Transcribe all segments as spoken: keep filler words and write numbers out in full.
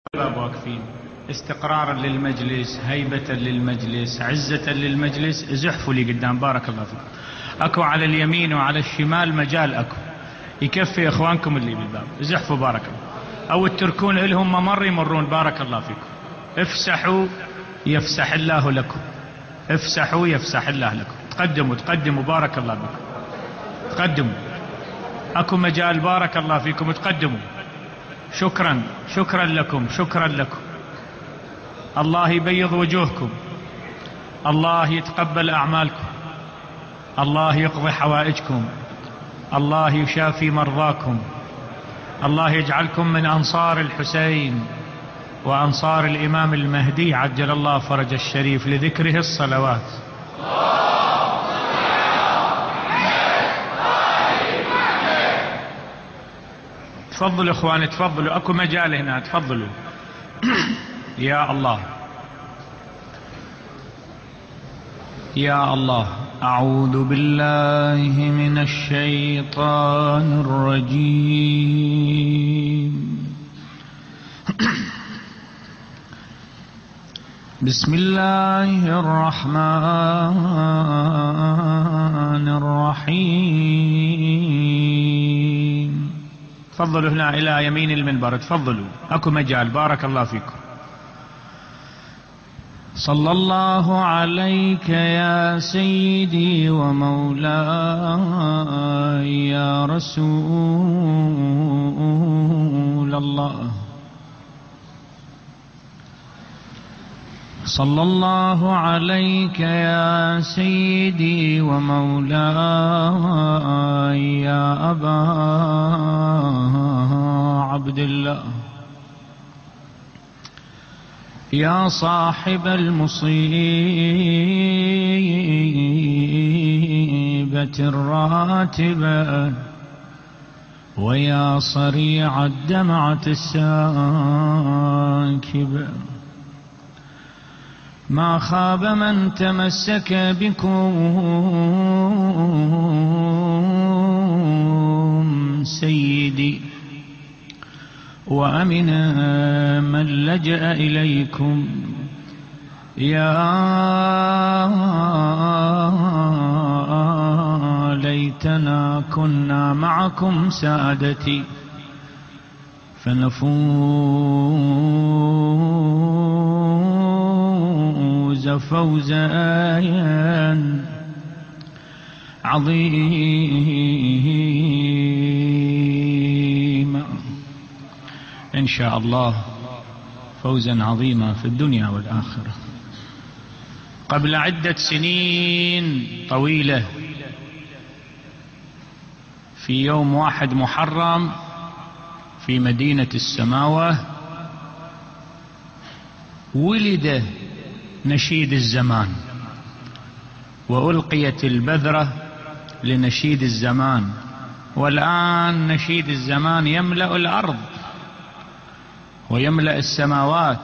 الباب واقفين استقرارا للمجلس، هيبة للمجلس، عزة للمجلس. زحفوا لي قدام بارك الله فيكم. اكو على اليمين وعلى الشمال مجال، اكو يكفي اخوانكم اللي بالباب. زحفوا بارك الله، او تتركون لهم ممر يمرون. بارك الله فيكم. افسحوا يفسح الله لكم، افسحوا يفسح الله لكم. تقدموا تقدموا بارك الله بكم، تقدموا اكو مجال. بارك الله فيكم، تقدموا. شكرا شكرا لكم، شكرا لكم. الله يبيض وجوهكم، الله يتقبل أعمالكم، الله يقضي حوائجكم، الله يشافي مرضاكم، الله يجعلكم من أنصار الحسين وأنصار الإمام المهدي عجل الله فرج الشريف لذكره الصلوات. تفضلوا اخواني، تفضلوا، اكو مجال هنا، تفضلوا. يا الله يا الله. أعوذ بالله من الشيطان الرجيم. بسم الله الرحمن الرحيم. تفضلوا هنا إلى يمين المنبر، تفضلوا، أكو مجال. بارك الله فيكم. صلى الله عليك يا سيدي ومولاي يا رسول الله. صلى الله عليك يا سيدي ومولاي يا أبا عبد الله، يا صاحب المصيبة الراتبة، ويا صريع الدمعة الساكبة. ما خاب من تمسك بكم سيدي، وأمن من لجأ إليكم. يا ليتنا كنا معكم سادتي فنفوز فوزا عظيما إن شاء الله، فوزا عظيما في الدنيا والآخرة. قبل عدة سنين طويلة، في يوم واحد محرم في مدينة السماوة، ولد نشيد الزمان، وألقيت البذرة لنشيد الزمان. والآن نشيد الزمان يملأ الأرض ويملأ السماوات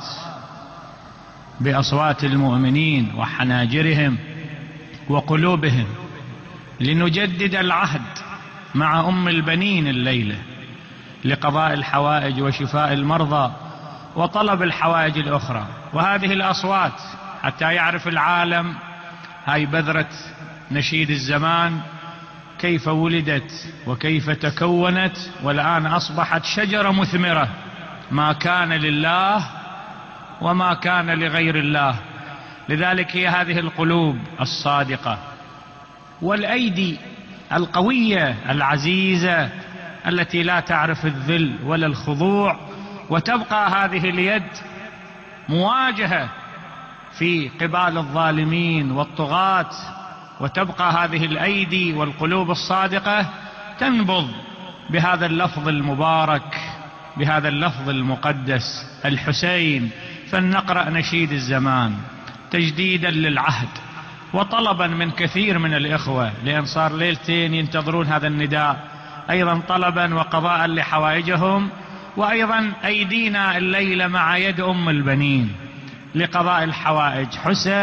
بأصوات المؤمنين وحناجرهم وقلوبهم، لنجدد العهد مع أم البنين الليلة لقضاء الحوائج وشفاء المرضى وطلب الحوائج الأخرى. وهذه الأصوات حتى يعرف العالم هاي بذرة نشيد الزمان كيف ولدت وكيف تكونت، والآن أصبحت شجرة مثمرة، ما كان لله وما كان لغير الله. لذلك هي هذه القلوب الصادقة والأيدي القوية العزيزة التي لا تعرف الذل ولا الخضوع، وتبقى هذه اليد مواجهة في قبال الظالمين والطغاة، وتبقى هذه الأيدي والقلوب الصادقة تنبض بهذا اللفظ المبارك، بهذا اللفظ المقدس الحسين. فلنقرأ نشيد الزمان تجديدا للعهد، وطلبا من كثير من الإخوة، لأن صار ليلتين ينتظرون هذا النداء، أيضا طلبا وقضاء لحوائجهم، وأيضا أيدينا الليلة مع يد أم البنين لقضاء الحوائج. حسين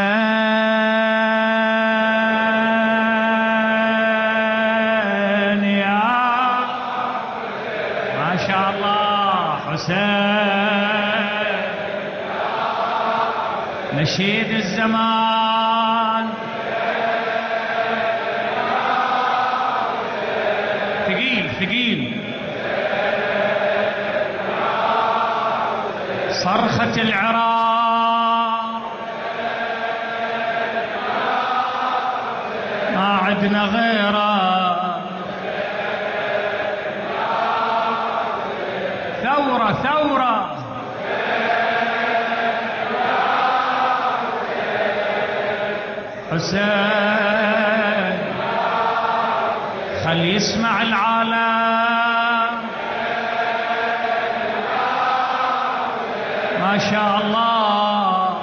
يا ما شاء الله، حسين نشيد الزمان ثقيل ثقيل، صرخة العراق ما عدنا غيره، ثورة ثورة حسين، خل يسمع العالم ما شاء الله،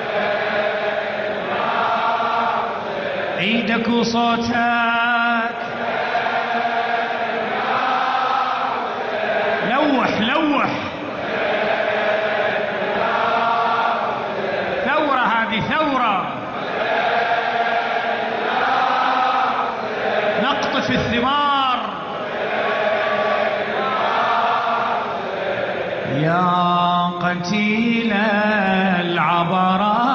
عيدك وصوتك، لوح لوح، ثورة هذه ثورة، نقطف الثمار يا قتيل العبرات،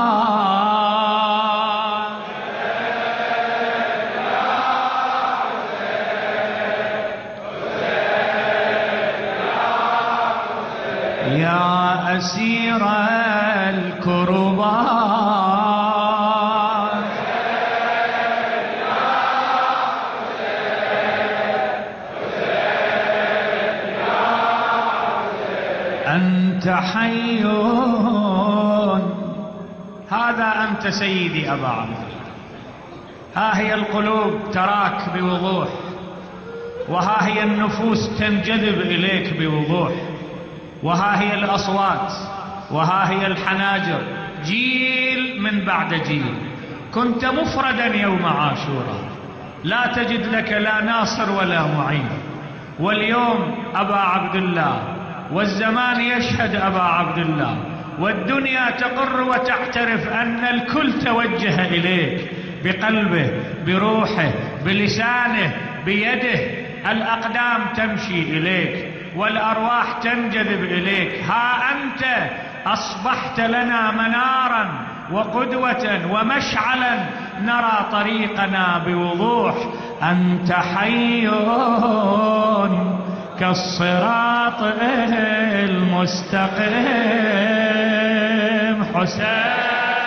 يا أسير الكربات، أنت حي، هذا أنت سيدي أبا عبد الله. ها هي القلوب تراك بوضوح، وها هي النفوس تنجذب إليك بوضوح، وها هي الأصوات، وها هي الحناجر، جيل من بعد جيل. كنت مفردا يوم عاشوراء، لا تجد لك لا ناصر ولا معين، واليوم أبا عبد الله، والزمان يشهد أبا عبد الله، والدنيا تقر وتعترف أن الكل توجه إليك بقلبه بروحه بلسانه بيده، الأقدام تمشي إليك والأرواح تنجذب إليك. ها أنت أصبحت لنا منارا وقدوة ومشعلا نرى طريقنا بوضوح، أنت حي كالصراط المستقيم. حسين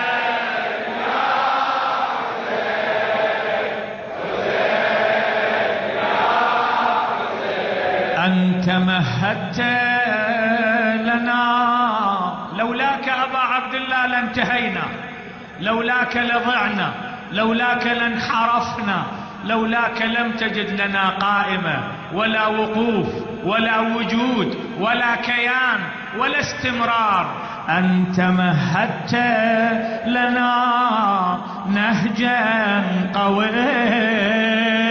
أنت مهدت لنا، لولاك أبا عبد الله لانتهينا، لولاك لضعنا، لولاك لانحرفنا، لولاك لم تجد لنا قائمة ولا وقوف ولا وجود ولا كيان ولا استمرار. أنت مهدت لنا نهجا قويا،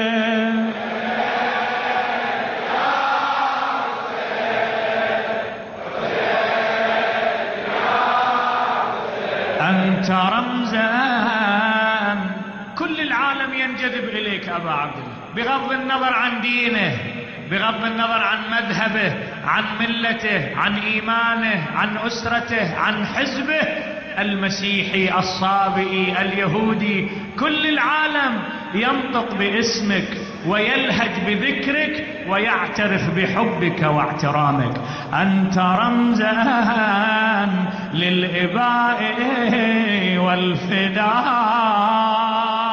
أنت رمزا، كل العالم ينجذب إليك أبا عبد الله، بغض النظر عن دينه، بغض النظر عن مذهبه، عن ملته، عن إيمانه، عن أسرته، عن حزبه المسيحي الصابئي اليهودي، كل العالم ينطق باسمك ويلهج بذكرك ويعترف بحبك واحترامك. أنت رمزا للإباء والفداء،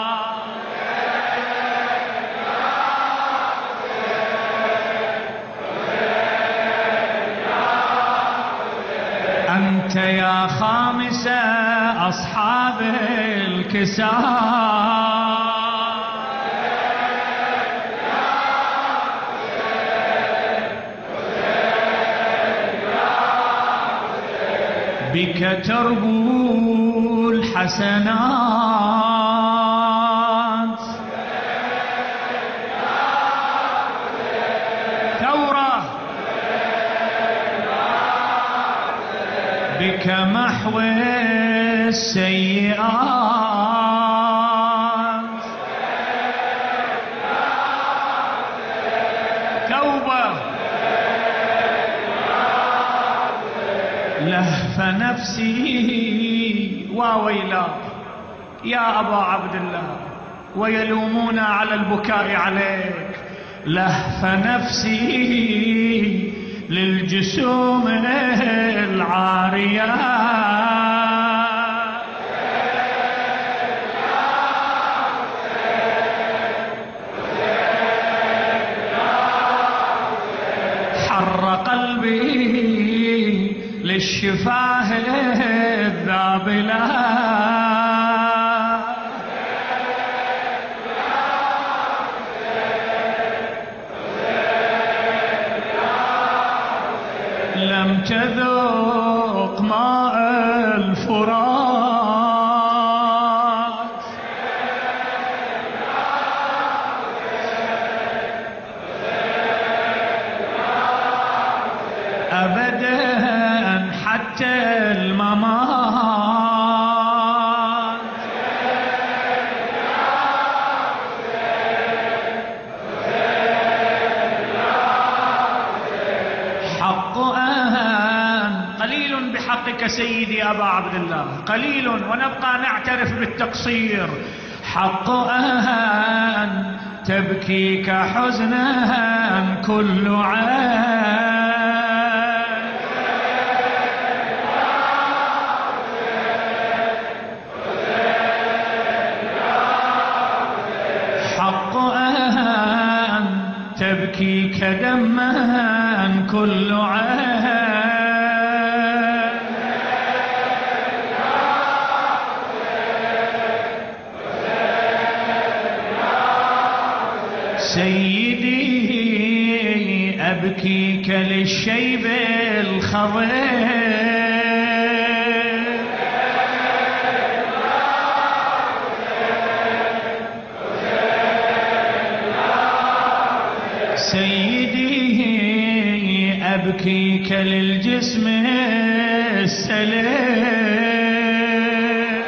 أنت يا خامس أصحاب الكساء، بك تربو الحسنات، ثورة بك محو السيئات، توبة لهف نفسي وويلا يا أبا عبد الله، ويلومون على البكاء عليك. لهف نفسي للجسوم العاريات، حر قلبي للشفاه الذابلات، لم تذوق ماء الفرات، أبدا حتى الممات. حق أن قليل بحقك سيدي أبا عبد الله، قليل ونبقى نعترف بالتقصير. حق أن تبكيك حزنا كل عين، حق أن تبكيك دما كل عين. سيدي أبكيك للشيب الخضر، سيدي أبكيك للجسم السليم،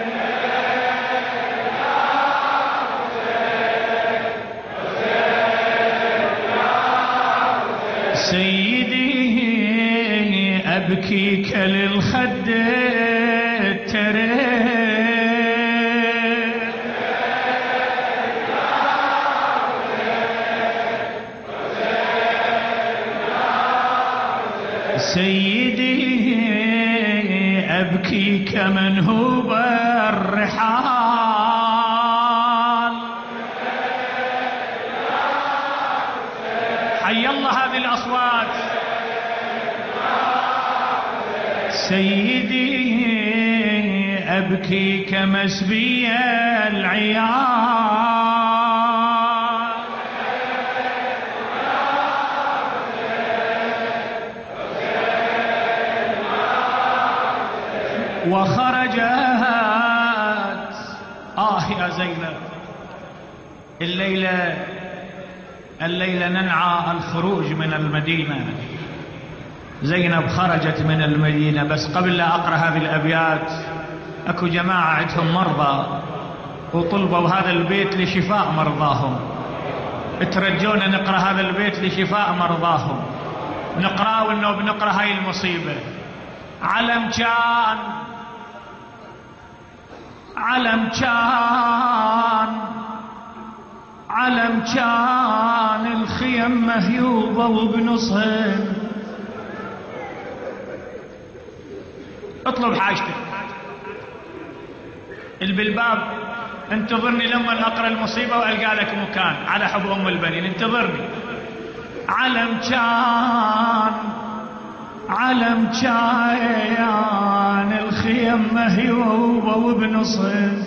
سيدي أبكيك للخد التريم، سيدي أبكيك منهوب الرحال. حي الله هذه الأصوات. سيدي أبكيك مسبي العيال، وخرجت آه يا زينب الليلة الليلة ننعى الخروج من المدينة. زينب خرجت من المدينة. بس قبل لا أقرأ هذه الأبيات، أكو جماعة عندهم مرضى وطلبوا هذا البيت لشفاء مرضاهم، ترجونا نقرأ هذا البيت لشفاء مرضاهم. نقرأ وإنه بنقرأ هاي المصيبة. علم كان علم كان علم كان الخيم مهيوبة وبنصهن. اطلب حاجتك البلباب، انتظرني لما اقرا المصيبة والقى لك مكان على حب ام البنين، انتظرني. علم كان علم كان الخيم مهيوبة وبنصهن.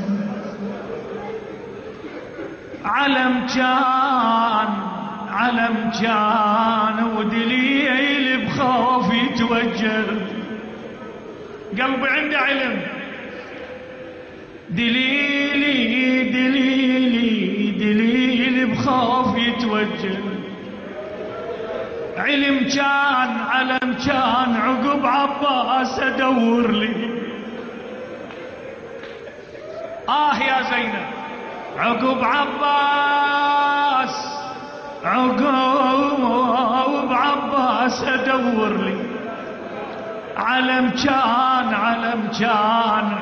علم كان علم كان ودليل بخوف يتوجل. قلبي عنده علم، دليلي دليلي دليل بخوف يتوجل. علم كان علم كان عقب عباس ادور لي. آه يا زينب عقب عباس عقب عباس ادور لي. علم كان علم كان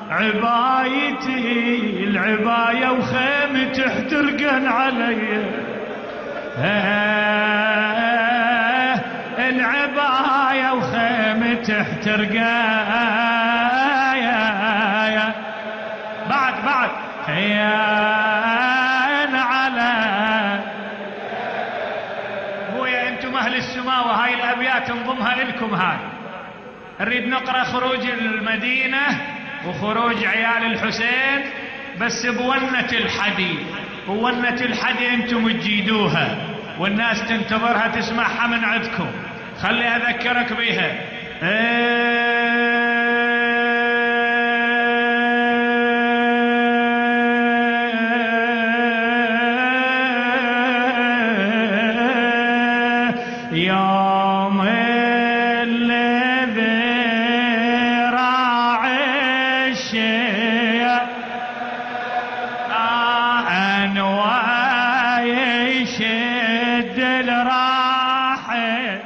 عبايتي العباية وخيمة تحترقن علي، العباية وخيمة تحترقن بعد بعد يا على ابويا انتم اهل السماء، وهاي الابيات نضمها لكم. هاي نريد نقرا خروج المدينه وخروج عيال الحسين بس بونة الحدي، بونة الحدي انتم تجيدوها والناس تنتظرها تسمعها من عندكم. خلي اذكرك بيها. يوم الذي راعي الشيء أنواع يشد الراحل.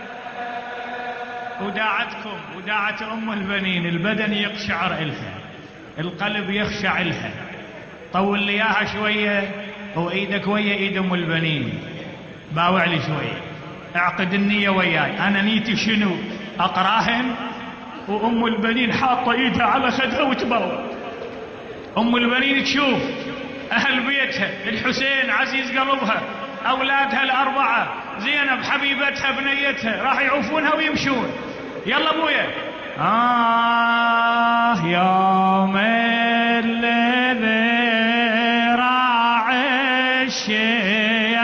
وداعتكم وداعة أم البنين البدن يقشعر إلها، القلب يخشع إلها. طول لي إياها شوية وإيدك ويا إيد أم البنين، باوع لي شوية، اعقد النية وياي. أنا نيتي شنو؟ أقراهن وأم البنين حاطة إيدها على خدها وتباوع. أم البنين تشوف أهل بيتها، الحسين عزيز قلبها، أولادها الأربعة، زينب حبيبتها بنيتها، راح يعوفونها ويمشون. يلا أبويا. آه يوم الذي راعي الشيء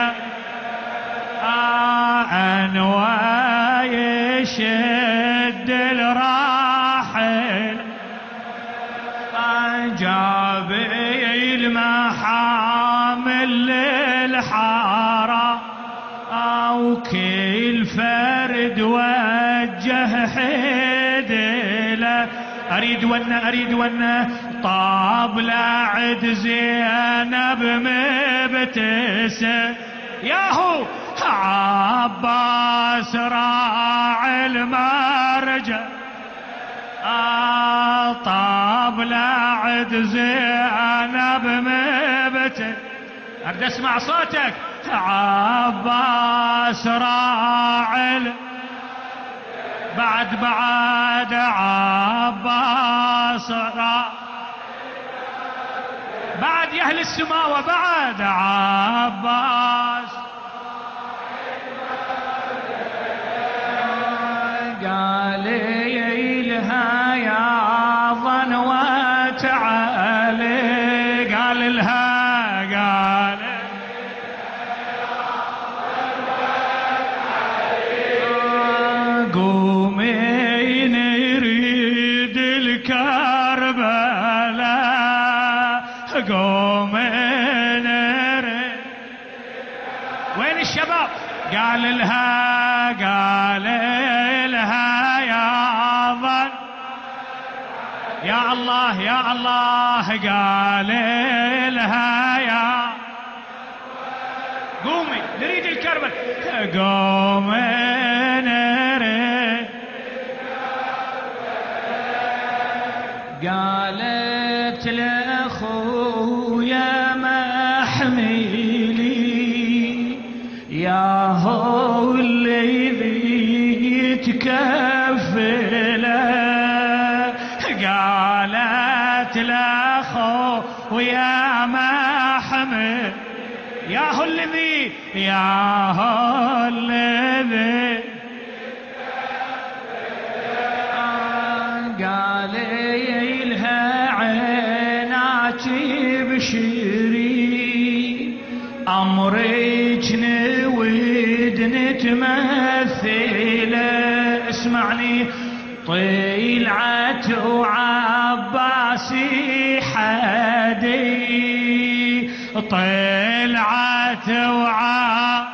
أنواع يشد الراحل، جاب المحامل للحارة وكل فرد وجه حدله. أريد ونا أريد ونا طاب لعد زينب مبتسم، ياهو عباس راعي المرجع طاب لعد زينب مبتسم. أريد أسمع صوتك. عباس راعي بعد بعد عباس راعي بعد يا أهل السماء وبعد عباس قال لها يا ظنوة تعالي، قال لها قال قومي نريد الكربلاء، قومي نريد. وين الشباب؟ قال لها قال لها يا ظن يا الله يا الله، قال لها يا قومي نريد الكربل، قومي نريد. قالت لأخويا ما حميلي يا هو الذي يتكفله، قالت لأخويا ما حمل يا هو الذي يا هو الذي قال لها عيناك بشري أمرك نود نتمثله. اسمعني طلعت وعباسي حدي، طلعت وعباسي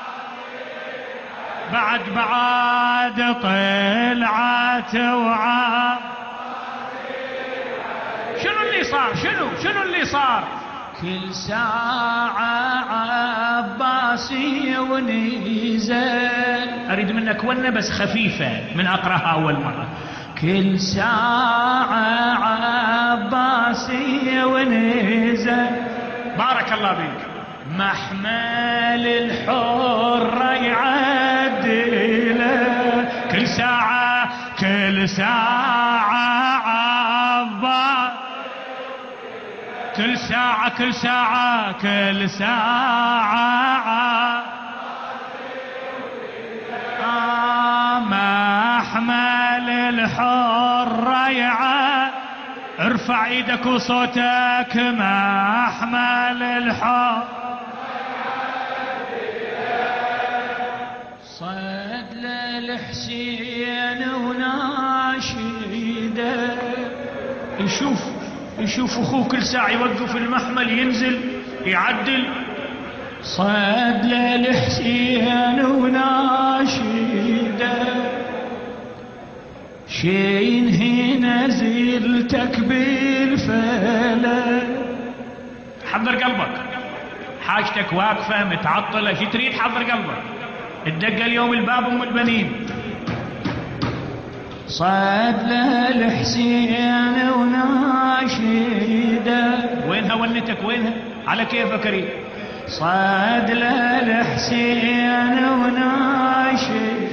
بعد بعد طلعت وعباسي. شنو اللي صار؟ شنو شنو اللي صار؟ كل ساعة عباسي ونزل. أريد منك ونة بس خفيفة من أقرأها أول مرة. كل ساعة عباسي ونزل. بارك الله بك. محمل الحرة يعدله. كل ساعة كل ساعة عباس. كل ساعة كل ساعة كل ساعة آه محمل الحرة يعد. ارفع ايدك وصوتك. محمل الحرة صد للحسين وناشده. يشوف يشوف اخوه كل ساعة يوقف المحمل ينزل يعدل. صد للحسين وناشده. شين هنا زلتك بالفلك. حضر قلبك. حاجتك واقفة متعطلة. شي تريد؟ حضر قلبك. الدقة اليوم الباب ام البنين. صد للحسين وناشده. وينها ونتك؟ وينها؟ على كيفك اريد. صد للحسين وناشده.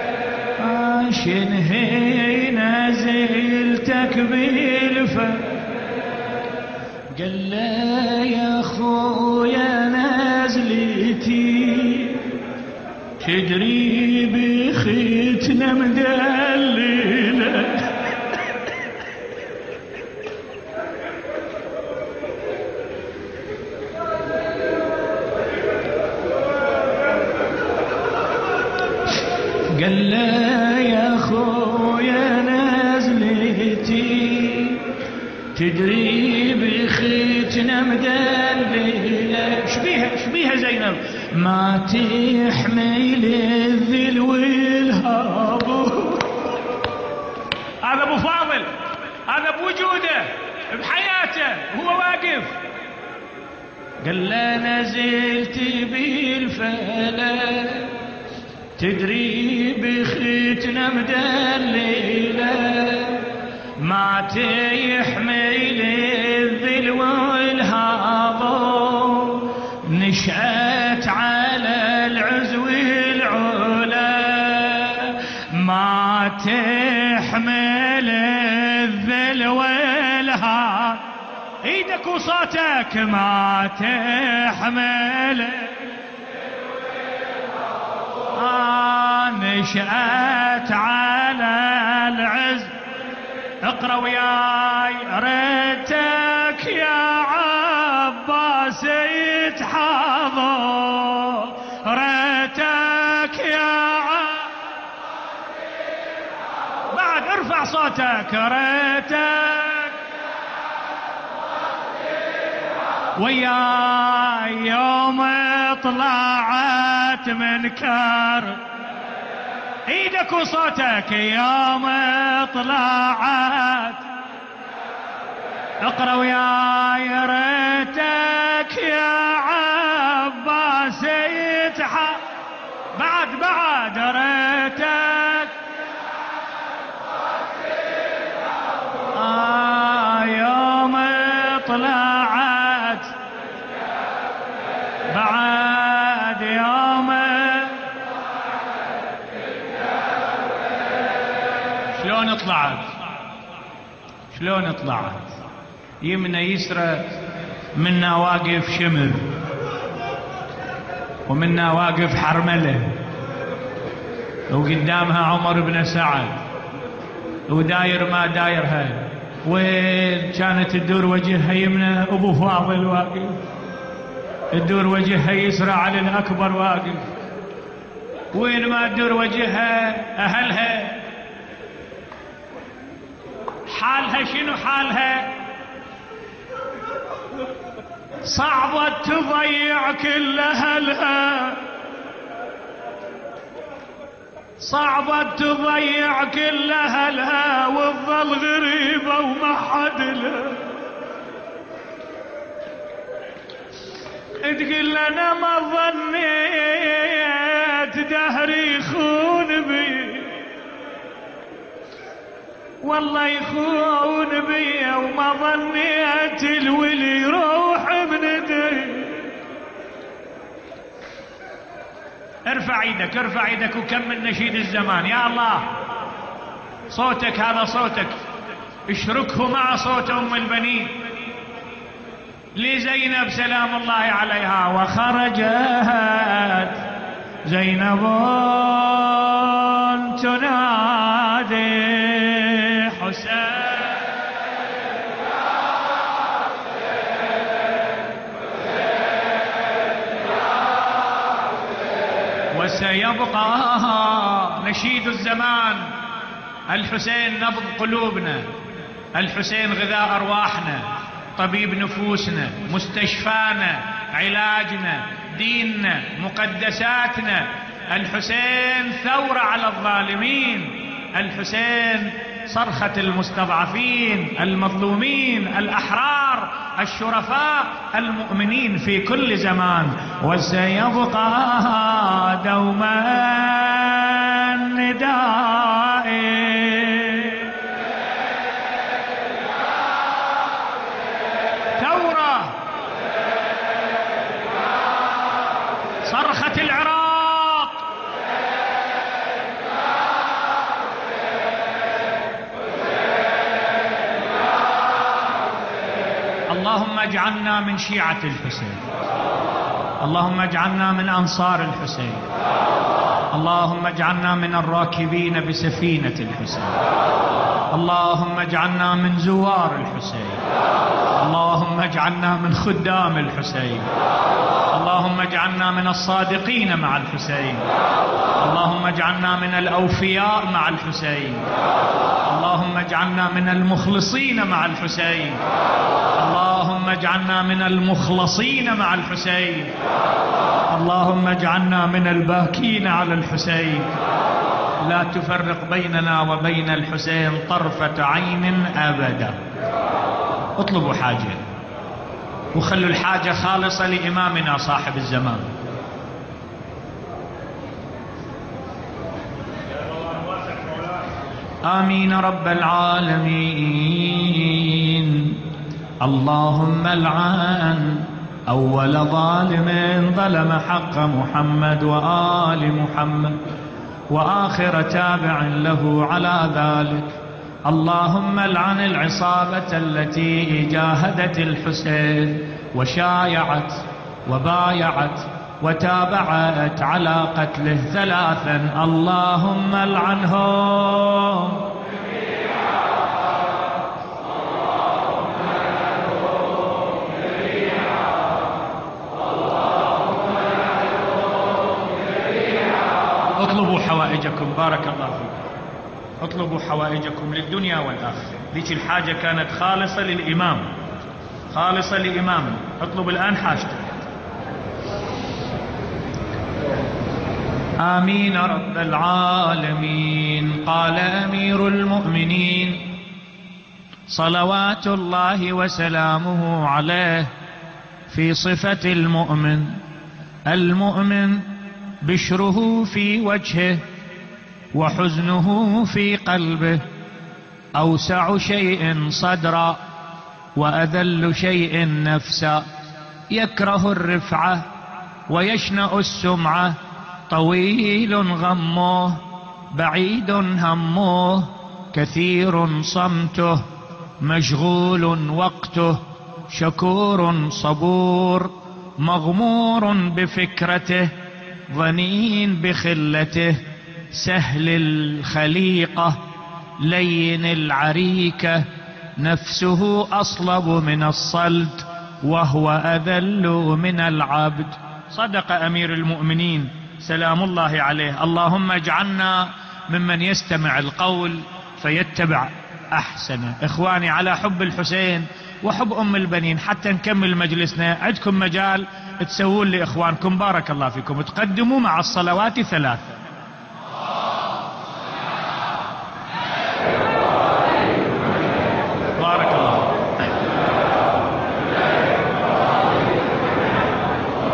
شنهي نزلتك بالفلك. قال له يا خويا نزلتي تدري بختنا مدلله. قال له يا خويا نزلتي تدري بختنا مدلله. شبيها شبيها زينب. ما تحمل الذل والهاب. هذا ابو فاضل، هذا بوجوده بحياته وهو واقف. قال له نزلت بالفلك تدري بختنا مدلله. ما تحمل الذل والهاب. نشأت على العزو العلا. ما تحمل الذل والهاب. ايدك وصوتك. ما تحمل آه نشأت على العز. اقرأ وياي. ريتك يا عباس يتحاضر. ريتك يا عباس يتحاضر. بعد ارفع صوتك. ريتك وياي يوم طلعت من كار. ايدك وصوتك. يوم طلعت. اقرأ وياي. ريتك يا عباس يتحى. بعد بعد. ريتك آه يوم طلعت. بعد يوم شلون طلعت؟ شلون طلعت؟ يمنى يسرى. منا واقف شمر ومنا واقف حرملة وقدامها عمر بن سعد وداير ما دايرها. وين كانت تدور وجهها يمنى؟ ابو فاضل واقف. تدور وجهها يسرى علي الأكبر واقف. وين ما تدور وجهها أهلها. حالها شنو حالها؟ صعبت تضيع كل أهلها. صعبت تضيع كل أهلها وتظل غريبة وما حد لها. تقول لنا ما ظنيت دهري يخون بي، والله يخون بي وما ظنيت الولي يروح من يدي. ارفع ايدك ارفع ايدك وكمل نشيد الزمان. يا الله صوتك هذا صوتك، اشركه مع صوت ام البنين لزينب سلام الله عليها. وخرجت زينب تنادي حسين وسيبقى نشيد الزمان. الحسين نبض قلوبنا، الحسين غذاء أرواحنا، طبيب نفوسنا، مستشفانا، علاجنا، ديننا، مقدساتنا. الحسين ثورة على الظالمين، الحسين صرخة المستضعفين المظلومين الأحرار الشرفاء المؤمنين في كل زمان. وسيبقى دوما ندائي ثورة صرخة العراق. اللهم اجعلنا من شيعة الحسين، اللهم اجعلنا من أنصار الحسين، اللهم اجعلنا من الراكبين بسفينة الحسين، اللهم اجعلنا من زوار الحسين، اللهم اجعلنا من خدام الحسين، اللهم اجعلنا من الصادقين مع الحسين، اللهم اجعلنا من الأوفياء مع الحسين، اللهم اجعلنا من المخلصين مع الحسين، اللهم اجعلنا من المخلصين مع الحسين، اللهم اجعلنا من الباكين على الحسين. لا تفرق بيننا وبين الحسين طرفة عين أبدا. اطلبوا حاجة وخلوا الحاجة خالصة لإمامنا صاحب الزمان. آمين رب العالمين. اللهم العن أول ظالم ظلم حق محمد وآل محمد وآخر تابع له على ذلك. اللهم العن العصابة التي جاهدت الحسين وشايعت وبايعت وتابعت على قتله ثلاثا. اللهم العنهم. اطلبوا حوائجكم بارك الله فيكم، اطلبوا حوائجكم للدنيا والآخرة. ذيك الحاجة كانت خالصة للإمام، خالصة لإمامنا. اطلب الآن حاجتك. آمين رب العالمين. قال أمير المؤمنين صلوات الله وسلامه عليه في صفة المؤمن: المؤمن بشره في وجهه وحزنه في قلبه، أوسع شيء صدرا وأذل شيء نفسا، يكره الرفعة ويشنأ السمعة، طويل غمه بعيد همه، كثير صمته مشغول وقته، شكور صبور مغمور بفكرته، ظنين بخلته، سهل الخليقة لين العريكة، نفسه أصلب من الصلد وهو أذل من العبد. صدق أمير المؤمنين سلام الله عليه. اللهم اجعلنا ممن يستمع القول فيتبع أحسنه. إخواني على حب الحسين وحب أم البنين حتى نكمل مجلسنا، عندكم مجال تسوون لإخوانكم بارك الله فيكم، تقدموا مع الصلوات ثلاثة. بارك الله.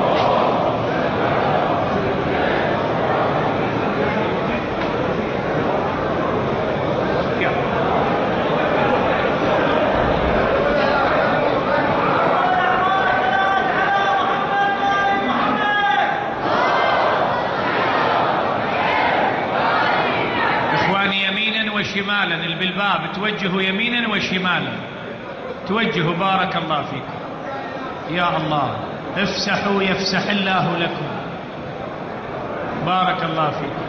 مثلا بالباب توجهوا يمينا وشمالا، توجهوا، بارك الله فيكم. يا الله افسحوا يفسح الله لكم، بارك الله فيكم.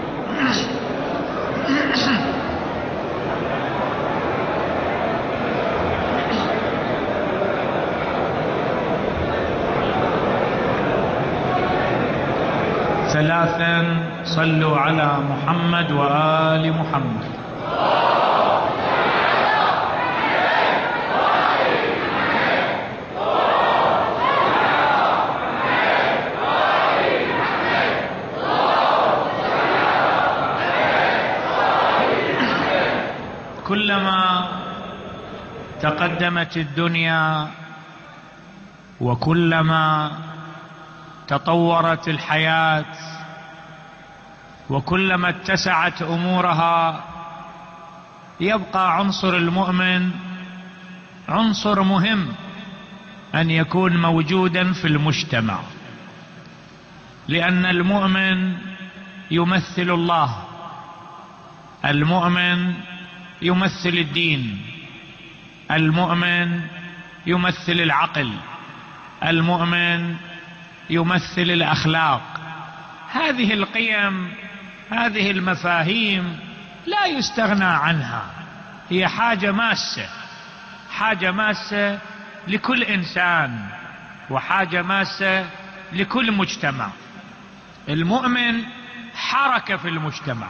ثلاثا صلوا على محمد وآل محمد. كلما تقدمت الدنيا وكلما تطورت الحياة وكلما اتسعت أمورها، يبقى عنصر المؤمن عنصر مهم أن يكون موجودا في المجتمع، لأن المؤمن يمثل الله، المؤمن يمثل الدين، المؤمن يمثل العقل، المؤمن يمثل الأخلاق. هذه القيم، هذه المفاهيم لا يستغنى عنها، هي حاجة ماسة، حاجة ماسة لكل إنسان وحاجة ماسة لكل مجتمع. المؤمن حركة في المجتمع،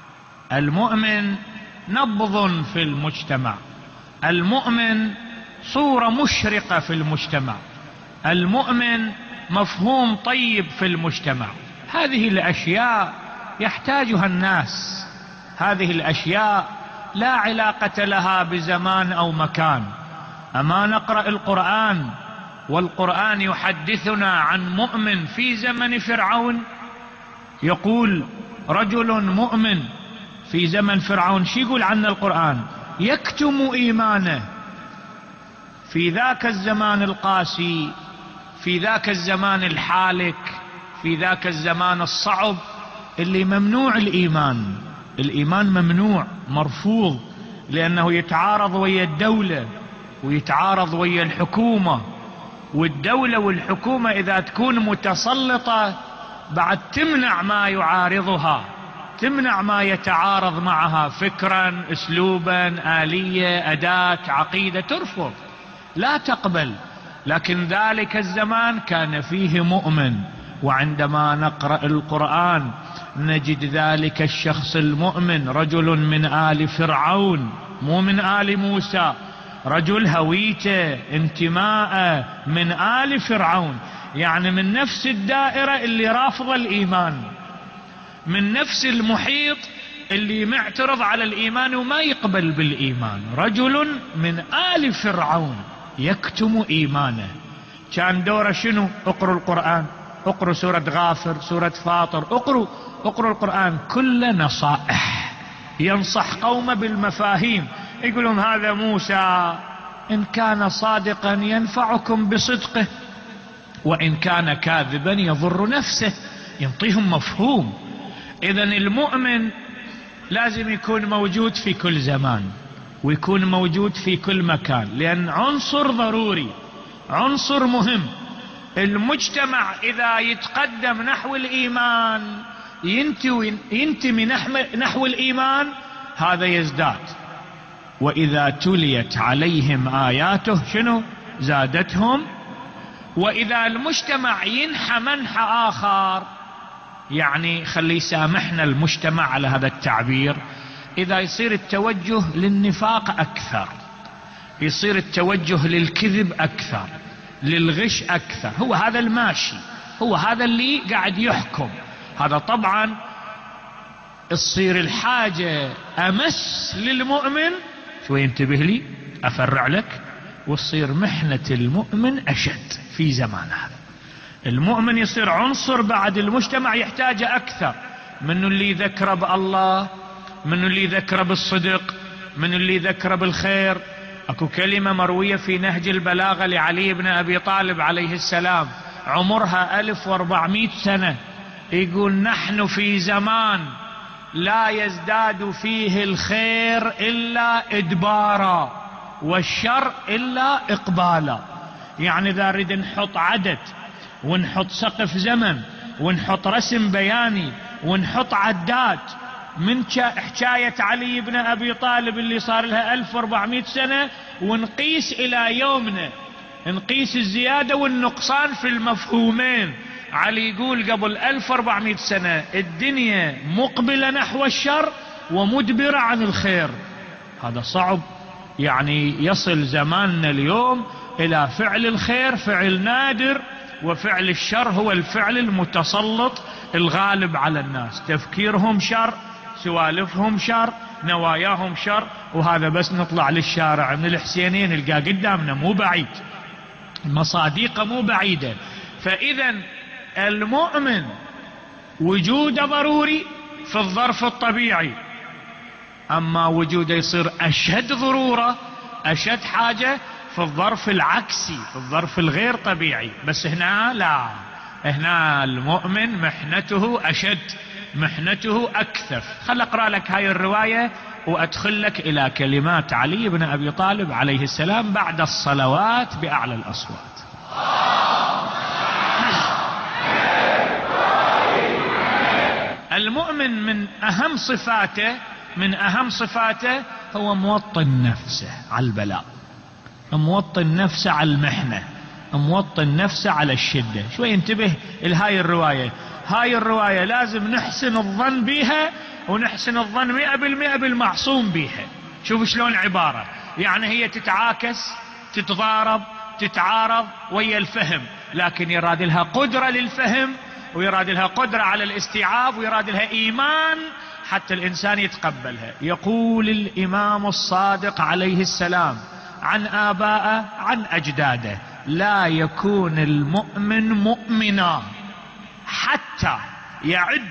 المؤمن نبض في المجتمع، المؤمن صورة مشرقة في المجتمع، المؤمن مفهوم طيب في المجتمع. هذه الأشياء يحتاجها الناس، هذه الأشياء لا علاقة لها بزمان أو مكان. أما نقرأ القرآن والقرآن يحدثنا عن مؤمن في زمن فرعون، يقول رجل مؤمن في زمن فرعون، شو يقول عن القرآن؟ يكتم إيمانه في ذاك الزمان القاسي، في ذاك الزمان الحالك، في ذاك الزمان الصعب اللي ممنوع الإيمان، الإيمان ممنوع مرفوض، لأنه يتعارض ويا الدولة ويتعارض ويا الحكومة، والدولة والحكومة إذا تكون متسلطة بعد تمنع ما يعارضها، تمنع ما يتعارض معها فكرا، اسلوبا، آلية، أداة، عقيدة، ترفض، لا تقبل. لكن ذلك الزمان كان فيه مؤمن، وعندما نقرأ القرآن نجد ذلك الشخص المؤمن رجل من آل فرعون، مو من آل موسى، رجل هويته انتماءه من آل فرعون، يعني من نفس الدائرة اللي رافضة الإيمان، من نفس المحيط اللي معترض على الإيمان وما يقبل بالإيمان، رجل من آل فرعون يكتم إيمانه. كان دوره شنو؟ اقروا القرآن، اقروا سورة غافر، سورة فاطر، اقروا اقروا القرآن، كل نصائح، ينصح قومه بالمفاهيم، يقول لهم هذا موسى إن كان صادقا ينفعكم بصدقه وإن كان كاذبا يضر نفسه، ينطيهم مفهوم. إذن المؤمن لازم يكون موجود في كل زمان ويكون موجود في كل مكان، لأن عنصر ضروري، عنصر مهم. المجتمع إذا يتقدم نحو الإيمان، ينتمي نحو الإيمان، هذا يزداد. وإذا تليت عليهم آياته شنو؟ زادتهم. وإذا المجتمع ينحى منحى آخر، يعني خلي يسامحنا المجتمع على هذا التعبير، إذا يصير التوجه للنفاق أكثر، يصير التوجه للكذب أكثر، للغش أكثر، هو هذا الماشي، هو هذا اللي قاعد يحكم، هذا طبعا تصير الحاجة أمس للمؤمن، شوي انتبه لي أفرع لك، وتصير محنة المؤمن أشد في زمان هذا. المؤمن يصير عنصر بعد المجتمع يحتاجه أكثر، من اللي ذكر بالله، من اللي ذكر بالصدق، من اللي ذكر بالخير. اكو كلمة مروية في نهج البلاغة لعلي بن أبي طالب عليه السلام، عمرها ألف واربعمائة سنة، يقول نحن في زمان لا يزداد فيه الخير إلا إدبارا والشر إلا إقبالا. يعني إذا نريد نحط عدد ونحط سقف زمن ونحط رسم بياني ونحط عداد من حكاية علي بن أبي طالب اللي صار لها ألف وأربعمائة سنة ونقيس إلى يومنا، نقيس الزيادة والنقصان في المفهومين. علي يقول قبل ألف وأربعمائة سنة الدنيا مقبلة نحو الشر ومدبرة عن الخير. هذا صعب، يعني يصل زماننا اليوم إلى فعل الخير فعل نادر، وفعل الشر هو الفعل المتسلط الغالب على الناس. تفكيرهم شر، سوالفهم شر، نواياهم شر. وهذا بس نطلع للشارع من الحسينين نلقى قدامنا مو بعيد، مصادقه مو بعيدة. فإذا المؤمن وجوده ضروري في الظرف الطبيعي، أما وجوده يصير أشد ضرورة أشد حاجة في الظرف العكسي، في الظرف الغير طبيعي. بس هنا لا، هنا المؤمن محنته أشد، محنته أكثف. خل أقرأ لك هاي الرواية وأدخل لك إلى كلمات علي بن أبي طالب عليه السلام بعد الصلوات بأعلى الأصوات. المؤمن من أهم صفاته من أهم صفاته هو موطن نفسه على البلاء، موطن نفسه على المحنة، موطن نفسه على الشدة. شوي انتبه لهاي الرواية، هاي الرواية لازم نحسن الظن بها، ونحسن الظن مئة بالمئة بالمعصوم بها. شوف شلون عبارة، يعني هي تتعاكس تتضارب تتعارض ويا الفهم، لكن يراد لها قدرة للفهم، ويراد لها قدرة على الاستيعاب، ويراد لها إيمان حتى الإنسان يتقبلها. يقول الإمام الصادق عليه السلام عن آبائه عن أجداده: لا يكون المؤمن مؤمنا حتى يعد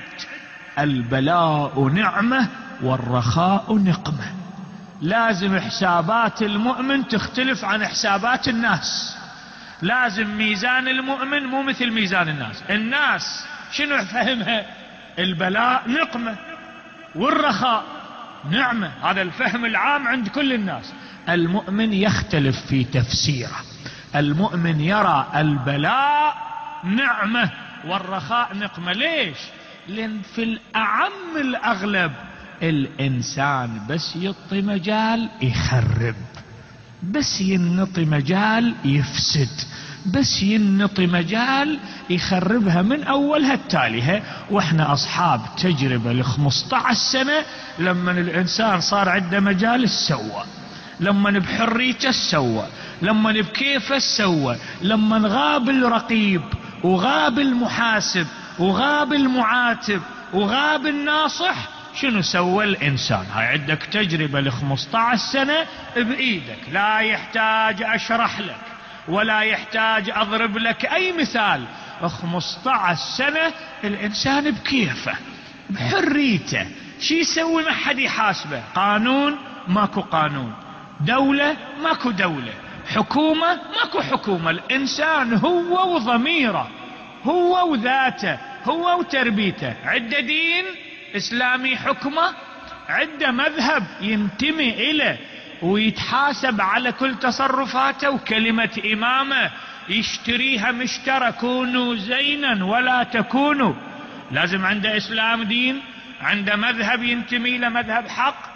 البلاء نعمة والرخاء نقمة. لازم حسابات المؤمن تختلف عن حسابات الناس. لازم ميزان المؤمن مو مثل ميزان الناس. الناس شنو فهمها؟ البلاء نقمة والرخاء نعمة، هذا الفهم العام عند كل الناس. المؤمن يختلف في تفسيره. المؤمن يرى البلاء نعمة والرخاء نقمة. ليش؟ لأن في الأعم الأغلب الإنسان بس يعطي مجال يخرب، بس ينطي مجال يفسد، بس ينطي مجال يخربها من أولها التالية. وإحنا أصحاب تجربة لخمسة عشر سنة، لما الإنسان صار عنده مجال سوى، لما بحريته سوى، لما بكيفه سوى، لما غاب الرقيب وغاب المحاسب وغاب المعاتب وغاب الناصح، شنو سوى الإنسان؟ هاي عندك تجربة لخمسة عشر سنة بإيدك، لا يحتاج أشرح لك ولا يحتاج أضرب لك أي مثال. خمسة عشر سنة الإنسان بكيفه بحريته، شي يسوي ما حد يحاسبه. قانون ماكو قانون، دولة ماكو دولة، حكومة ماكو حكومة. الإنسان هو وضميره، هو وذاته، هو وتربيته. عنده دين إسلامي حكمه، عنده مذهب ينتمي إليه ويتحاسب على كل تصرفاته، وكلمة إمامه يشتريها مشترى: كونوا زينا ولا تكونوا. لازم عنده إسلام دين، عنده مذهب ينتمي له، مذهب حق،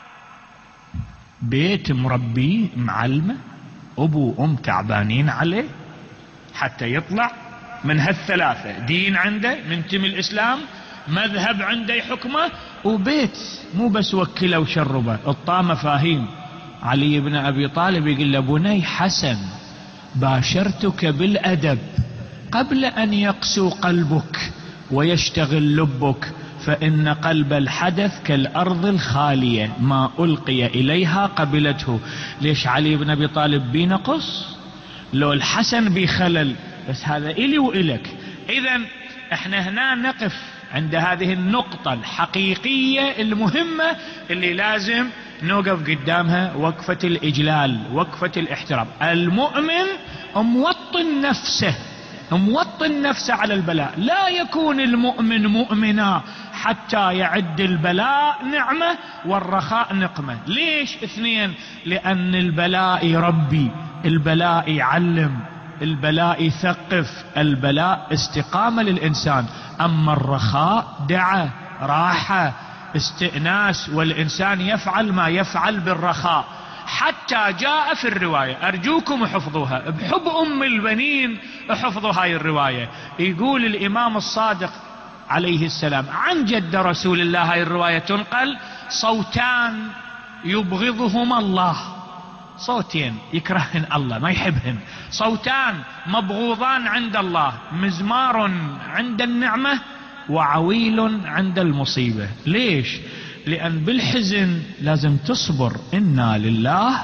بيت مربيه معلمه، أبو وأم تعبانين عليه حتى يطلع من هالثلاثة: دين عنده منتمي الإسلام، مذهب عنده حكمه، وبيت مو بس وكله وشربه. الطامة فاهين. علي بن أبي طالب يقول له: بني حسن، باشرتك بالأدب قبل أن يقسو قلبك ويشتغل لبك، فإن قلب الحدث كالأرض الخالية، ما ألقي إليها قبلته. ليش علي بن أبي طالب بينقص؟ لو الحسن بيخلل، بس هذا إلي وإلك. إذن احنا هنا نقف عند هذه النقطة الحقيقية المهمة اللي لازم نوقف قدامها، وقفة الإجلال، وقفة الاحترام. المؤمن موطن نفسه، موطن نفسه على البلاء. لا يكون المؤمن مؤمنا حتى يعد البلاء نعمة والرخاء نقمة. ليش اثنين؟ لأن البلاء يربي، البلاء يعلم، البلاء يثقف، البلاء استقامة للإنسان. أما الرخاء دعة، راحة، استئناس، والإنسان يفعل ما يفعل بالرخاء. حتى جاء في الرواية، أرجوكم احفظوها بحب أم البنين، احفظوا هاي الرواية. يقول الإمام الصادق عليه السلام عن جد رسول الله، هاي الرواية تنقل: صوتان يبغضهما الله، صوتين يكرهن الله ما يحبهن، صوتان مبغوضان عند الله، مزمار عند النعمة وعويل عند المصيبة. ليش؟ لأن بالحزن لازم تصبر. إنا لله.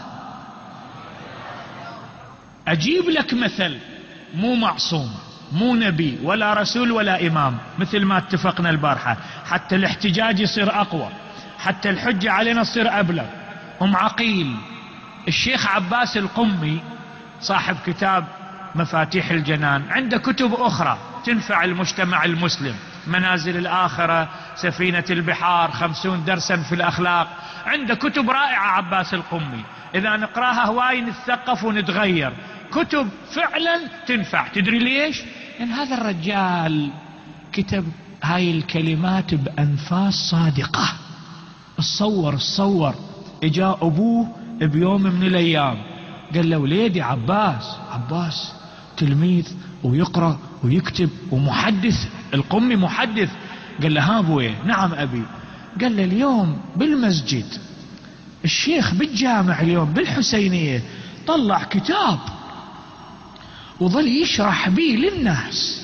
أجيب لك مثل، مو معصوم، مو نبي ولا رسول ولا إمام، مثل ما اتفقنا البارحة، حتى الاحتجاج يصير أقوى، حتى الحجة علينا تصير أبلغ. أم عقيل، الشيخ عباس القمي صاحب كتاب مفاتيح الجنان، عنده كتب أخرى تنفع المجتمع المسلم: منازل الآخرة، سفينة البحار، خمسون درسا في الأخلاق. عنده كتب رائعة عباس القمي، إذا نقراها هواي نتثقف ونتغير، كتب فعلا تنفع. تدري ليش؟ لأن هذا الرجال كتب هاي الكلمات بأنفاس صادقة. تصور تصور إجا أبوه بيوم من الأيام قال له: وليدي عباس، عباس تلميذ ويقرأ ويكتب ومحدث، القمي محدث. قال له: ها أبوي. نعم أبي. قال له: اليوم بالمسجد الشيخ بالجامع اليوم بالحسينية طلع كتاب وظل يشرح به للناس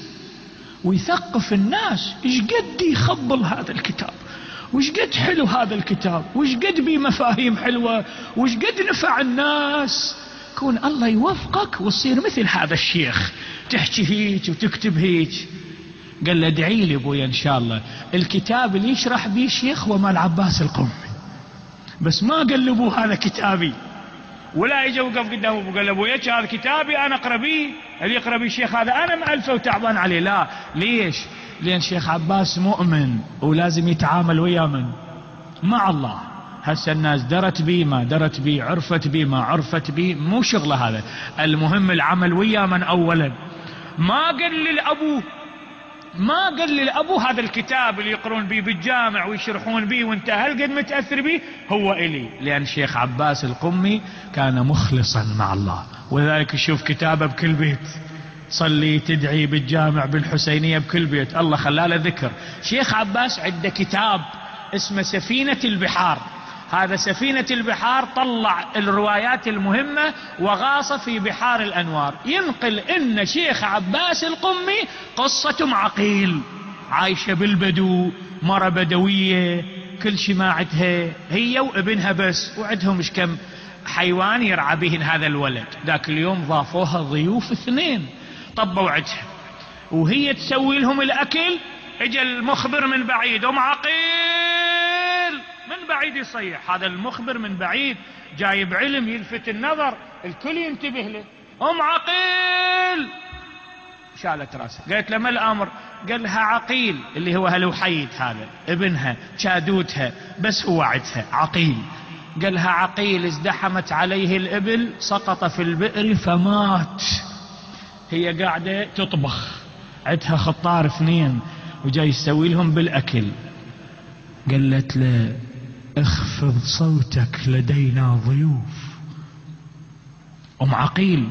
ويثقف الناس. ايش قد يخبل هذا الكتاب، وش قد حلو هذا الكتاب، وش قد بيه مفاهيم حلوة، وش قد نفع الناس. كون الله يوفقك وتصير مثل هذا الشيخ، تحكي هيك وتكتب هيك. قال له: ادعي لي ابويا ان شاء الله الكتاب اللي يشرح به الشيخ ومال عباس القمي. بس ما قال لابوه هذا كتابي، ولا يجي وقف قدامه ابوه قال له: ابويا هذا كتابي انا اقرا به، اللي يقرا به الشيخ هذا انا مألفه وتعبان عليه. لا. ليش؟ لأن شيخ عباس مؤمن ولازم يتعامل ويا من؟ مع الله. هسه الناس درت بي ما درت بي، عرفت بي ما عرفت بي، مو شغله هذا. المهم العمل ويا من أولا. ما قال للأبو ما قال للأبو هذا الكتاب اللي يقرون بي بالجامع ويشرحون بي وانت هل قد متأثر بي هو إلي. لأن شيخ عباس القمي كان مخلصا مع الله، ولذلك يشوف كتابه بكل بيت، صلي تدعي بالجامع بالحسينية بكل بيت، الله خلاله ذكر. شيخ عباس عنده كتاب اسمه سفينة البحار. هذا سفينة البحار طلع الروايات المهمة وغاص في بحار الأنوار. ينقل إن شيخ عباس القمي قصة أم عقيل عايشة بالبدو، مرة بدوية، كل شي ما عندها هي وابنها بس، وعندهم مش كم حيوان يرعى بهن هذا الولد. ذاك اليوم ضافوها ضيوف اثنين طبوا عدها، وهي تسوي لهم الأكل. اجى المخبر من بعيد: أم عقيل، من بعيد يصيح. هذا المخبر من بعيد جايب علم يلفت النظر، الكل ينتبه له. أم عقيل. شالت راسها قالت له: ما الأمر؟ قال لها: عقيل اللي هو هالوحيد هذا ابنها شادوتها بس هو عدها عقيل. قال لها: عقيل ازدحمت عليه الإبل سقط في البئر فمات. هي قاعدة تطبخ، عدها خطار اثنين وجاي يسوي لهم بالأكل. قالت له: اخفض صوتك لدينا ضيوف. أم عقيل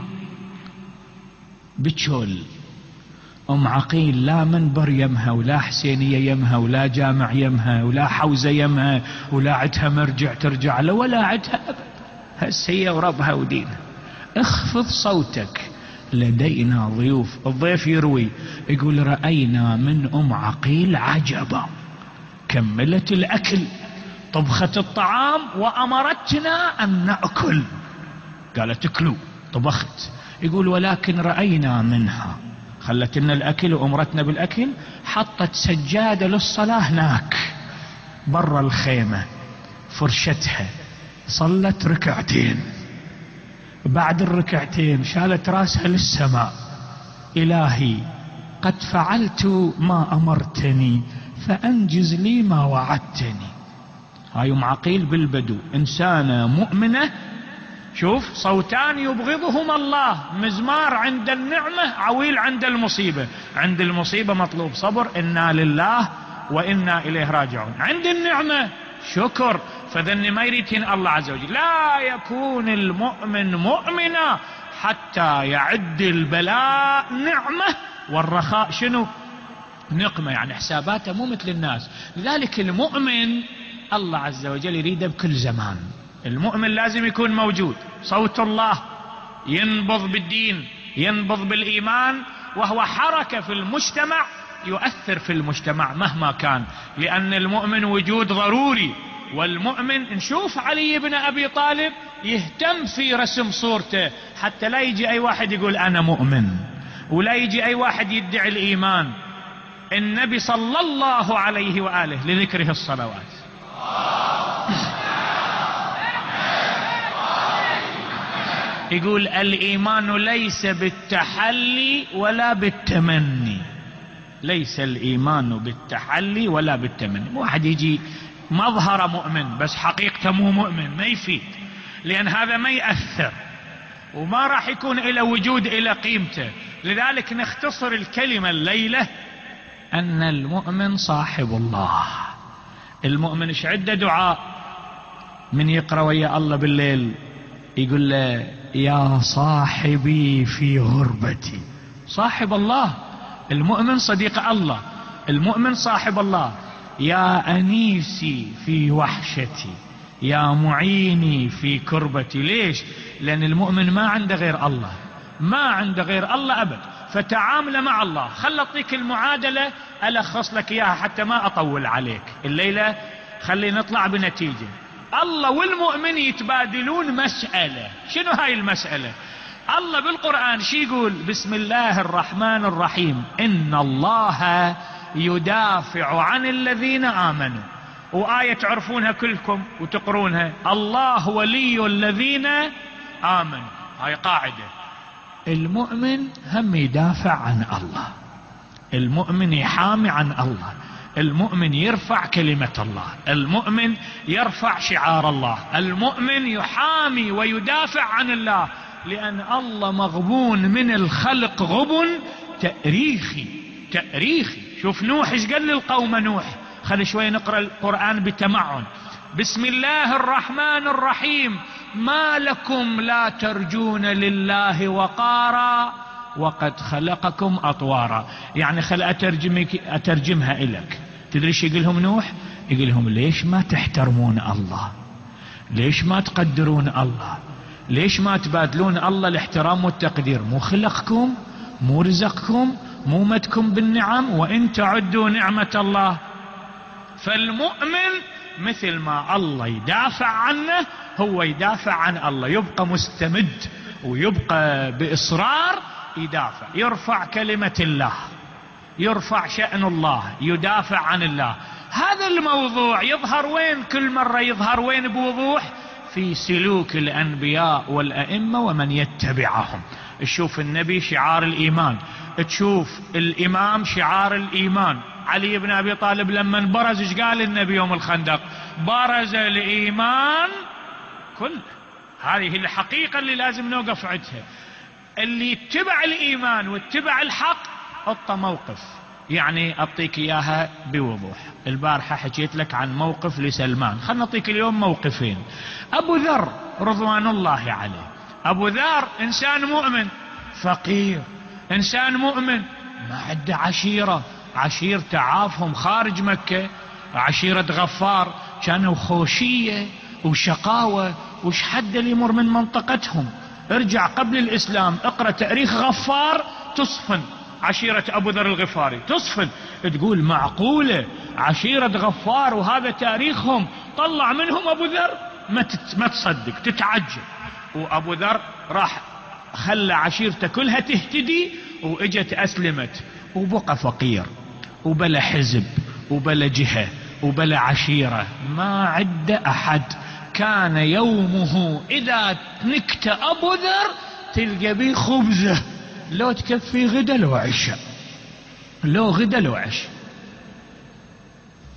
بتشول، أم عقيل لا منبر يمها ولا حسينية يمها ولا جامع يمها ولا حوزة يمها ولا عدها مرجع ترجع له ولا عدها أبدا. هس هي وربها ودينها. اخفض صوتك لدينا ضيوف. الضيف يروي يقول: رأينا من أم عقيل عجبا، كملت الأكل، طبخت الطعام وأمرتنا أن نأكل. قالت: اكلوا. طبخت. يقول: ولكن رأينا منها، خلت لنا الأكل وأمرتنا بالأكل، حطت سجادة للصلاة هناك برا الخيمة، فرشتها، صلت ركعتين. بعد الركعتين شالت راسها للسماء: إلهي قد فعلت ما أمرتني فأنجز لي ما وعدتني. هاي أم عقيل بالبدو، إنسانة مؤمنة، شوف صوتان يبغضهما الله، مزمار عند النعمة، عويل عند المصيبة. عند المصيبة مطلوب صبر، إنا لله وإنا إليه راجعون. عند النعمة شكر، فذن ما يريدين الله عز وجل. لا يكون المؤمن مؤمنا حتى يعد البلاء نعمة والرخاء شنو؟ نقمة. يعني حساباته مو مثل الناس. لذلك المؤمن الله عز وجل يريده بكل زمان. المؤمن لازم يكون موجود، صوت الله ينبض بالدين، ينبض بالإيمان، وهو حركة في المجتمع، يؤثر في المجتمع مهما كان، لأن المؤمن وجود ضروري. والمؤمن نشوف علي بن أبي طالب يهتم في رسم صورته، حتى لا يجي أي واحد يقول أنا مؤمن، ولا يجي أي واحد يدعي الإيمان. النبي صلى الله عليه وآله لذكره الصلوات يقول الإيمان ليس بالتحلي ولا بالتمني. ليس الإيمان بالتحلي ولا بالتمني. واحد يجي مظهر مؤمن بس حقيقته مو مؤمن، ما يفيد، لأن هذا ما يأثر وما راح يكون إلى وجود إلى قيمته. لذلك نختصر الكلمة الليلة أن المؤمن صاحب الله. المؤمن ايش عنده دعاء من يقرأ ويا الله بالليل، يقول له يا صاحبي في غربتي. صاحب الله، المؤمن صديق الله، المؤمن صاحب الله. يا أنيسي في وحشتي، يا معيني في كربتي. ليش؟ لأن المؤمن ما عنده غير الله، ما عنده غير الله أبد. فتعامل مع الله. خل أعطيك المعادلة ألخص لك إياها حتى ما أطول عليك الليلة، خلي نطلع بنتيجة. الله والمؤمن يتبادلون مسألة. شنو هاي المسألة؟ الله بالقرآن شي يقول؟ بسم الله الرحمن الرحيم، إن الله يدافع عن الذين آمنوا. وآية تعرفونها كلكم وتقرونها، الله ولي الذين آمنوا. هاي قاعدة. المؤمن هم يدافع عن الله، المؤمن يحامي عن الله، المؤمن يرفع كلمة الله، المؤمن يرفع شعار الله، المؤمن يحامي ويدافع عن الله، لأن الله مغبون من الخلق غبن تأريخي. تأريخي. شوف نوح ايش قال للقوم نوح. خلي شوي نقرأ القرآن بتمعن. بسم الله الرحمن الرحيم، ما لكم لا ترجون لله وقارا وقد خلقكم أطوارا. يعني خل أترجمك أترجمها إليك. تدري ايش يقول لهم نوح؟ يقول لهم ليش ما تحترمون الله؟ ليش ما تقدرون الله؟ ليش ما تبادلون الله الاحترام والتقدير؟ مو خلقكم؟ مو رزقكم؟ مو مدكم بالنعم؟ وإن تعدوا نعمة الله. فالمؤمن مثل ما الله يدافع عنه هو يدافع عن الله، يبقى مستمد ويبقى بإصرار يدافع، يرفع كلمة الله، يرفع شأن الله، يدافع عن الله. هذا الموضوع يظهر وين؟ كل مرة يظهر وين بوضوح؟ في سلوك الأنبياء والأئمة ومن يتبعهم. تشوف النبي شعار الإيمان، تشوف الإمام شعار الإيمان. علي بن أبي طالب لما برز ايش قال النبي يوم الخندق؟ برز الإيمان كله. هذه الحقيقة اللي لازم نوقف عندها. اللي يتبع الإيمان واتبع الحق حط موقف. يعني أعطيك إياها بوضوح. البارحة حكيت لك عن موقف لسلمان، خلنا نعطيك اليوم موقفين. أبو ذر رضوان الله عليه. أبو ذر إنسان مؤمن فقير، إنسان مؤمن ما عنده عشيرة، عشيرته عافهم خارج مكة، عشيرة غفار كانوا خوشية وشقاوة، وش حد اللي يمر من منطقتهم. ارجع قبل الإسلام اقرأ تاريخ غفار تصفن عشيرة أبو ذر الغفاري، تصفن تقول معقولة عشيرة غفار وهذا تاريخهم طلع منهم أبو ذر؟ ما, ما تصدق، تتعجب. وأبو ذر راح خلى عشيرته كلها تهتدي وإجت أسلمت، وبقى فقير وبلا حزب وبلا جهة وبلا عشيرة، ما عد أحد. كان يومه إذا نكت أبو ذر تلقى بيه خبزة لو تكفي غدا لو عشاء، لو غدا لو عشاء.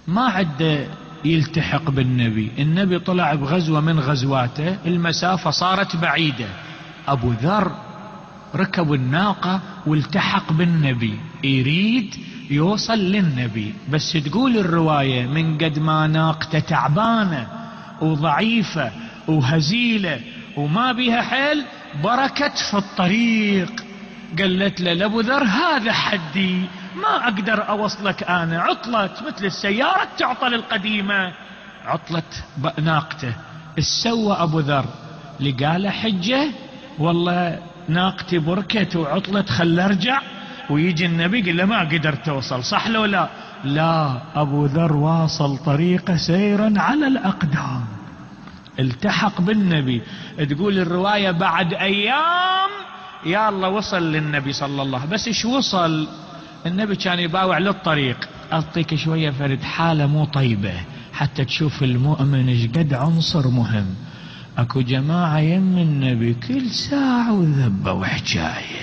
ما عده يلتحق بالنبي. النبي طلع بغزوة من غزواته المسافة صارت بعيدة، أبو ذر ركب الناقة والتحق بالنبي، يريد يوصل للنبي. بس تقول الرواية من قد ما ناقته تعبانة وضعيفة وهزيلة وما بيها حيل بركت في الطريق. قالت له لأبو ذر هذا حدي، ما أقدر أوصلك أنا، عطلت مثل السيارة تعطل القديمة، عطلت ناقته. السوى أبو ذر لقال حجة، والله ناقتي بركت وعطلت، خل أرجع ويجي النبي. قال له ما قدرت توصل، صح لو لا؟ لا، أبو ذر واصل طريقه سيرا على الأقدام، التحق بالنبي. تقول الرواية بعد أيام يا الله وصل للنبي صلى الله. بس إيش وصل؟ النبي كان يباوع للطريق. أعطيك شوية فرد حالة مو طيبة حتى تشوف المؤمن إيش قد عنصر مهم. أكو جماعة يم النبي كل ساعة وذبة وحكاية،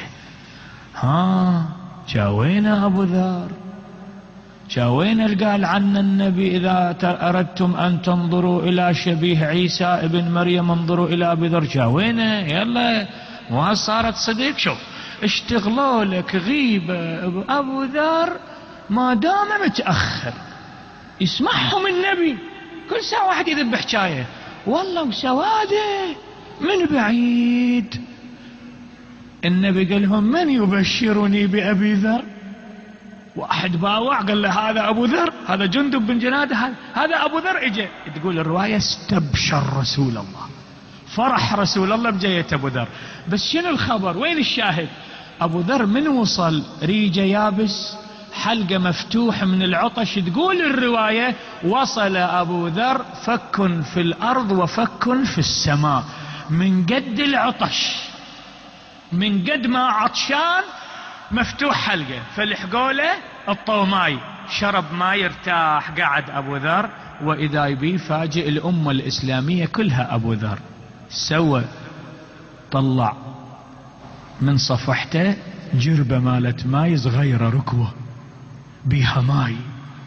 ها شاوينا أبو ذر، شاوينا اللي قال عنا النبي إذا أردتم أن تنظروا إلى شبيه عيسى ابن مريم انظروا إلى أبي ذر. شاوينا يلا مو صارت صديق. شوف اشتغلوا لك غيبة أبو ذر ما دام متأخر، يسمعهم النبي كل ساعة واحد يذب حكاية، والله وسواده من بعيد. النبي قال لهم من يبشرني بأبي ذر؟ واحد باوع قال له هذا أبو ذر، هذا جندب بن جنادة، هذا أبو ذر. اجى تقول الرواية استبشر رسول الله، فرح رسول الله بجية أبو ذر. بس شنو الخبر؟ وين الشاهد؟ أبو ذر من وصل ريجه يابس، حلقة مفتوح من العطش. تقول الرواية وصل أبو ذر فك في الأرض وفك في السماء، من قد العطش، من قد ما عطشان مفتوح حلقة، فلحقوا له الطوماي، شرب ماي ارتاح، قعد أبو ذر. وإذا يبي فاجئ الأمة الإسلامية كلها أبو ذر سوى طلع من صفحته جربة مالت ماي صغيرة ركوة بيها ماي،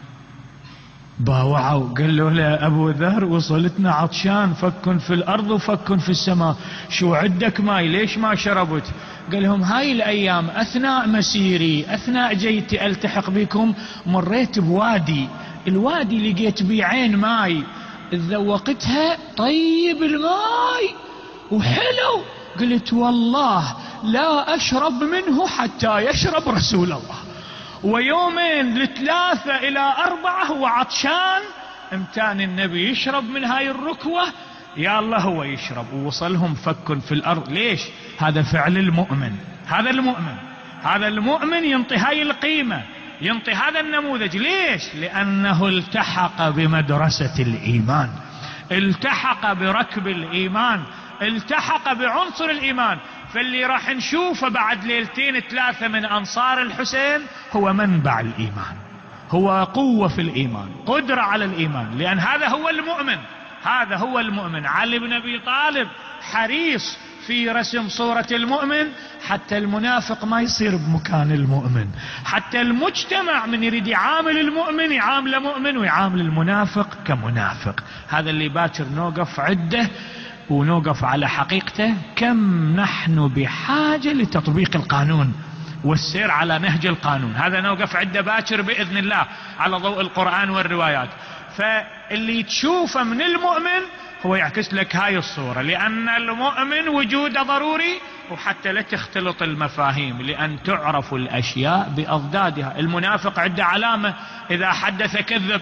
باوعوا قالوا له أبو ذر وصلتنا عطشان، فك في الأرض وفك في السماء، شو عندك ماي ليش ما شربت؟ قال لهم هاي الأيام أثناء مسيري أثناء جيتي ألتحق بكم مريت بوادي، الوادي لقيت بيه عين ماي، ذوقتها طيب الماي وحلو، قلت والله لا أشرب منه حتى يشرب رسول الله. ويومين لثلاثة إلى أربعة هو عطشان، امتان النبي يشرب من هاي الركوة، يا الله هو يشرب. ووصلهم فك في الأرض. ليش؟ هذا فعل المؤمن، هذا المؤمن، هذا المؤمن ينطي هاي القيمة، ينطي هذا النموذج. ليش؟ لأنه التحق بمدرسة الإيمان، التحق بركب الإيمان، التحق بعنصر الإيمان. فاللي راح نشوفه بعد ليلتين ثلاثة من أنصار الحسين هو منبع الإيمان، هو قوة في الإيمان، قدرة على الإيمان، لأن هذا هو المؤمن، هذا هو المؤمن. علي بن أبي طالب حريص في رسم صورة المؤمن حتى المنافق ما يصير بمكان المؤمن، حتى المجتمع من يريد يعامل المؤمن يعامل مؤمن ويعامل المنافق كمنافق. هذا اللي باكر نوقف عده ونوقف على حقيقته. كم نحن بحاجة لتطبيق القانون والسير على نهج القانون، هذا نوقف عده باكر بإذن الله على ضوء القرآن والروايات. فاللي تشوفه من المؤمن هو يعكس لك هاي الصورة، لأن المؤمن وجوده ضروري، وحتى لا تختلط المفاهيم، لأن تعرف الأشياء بأضدادها. المنافق عنده علامة إذا حدث كذب،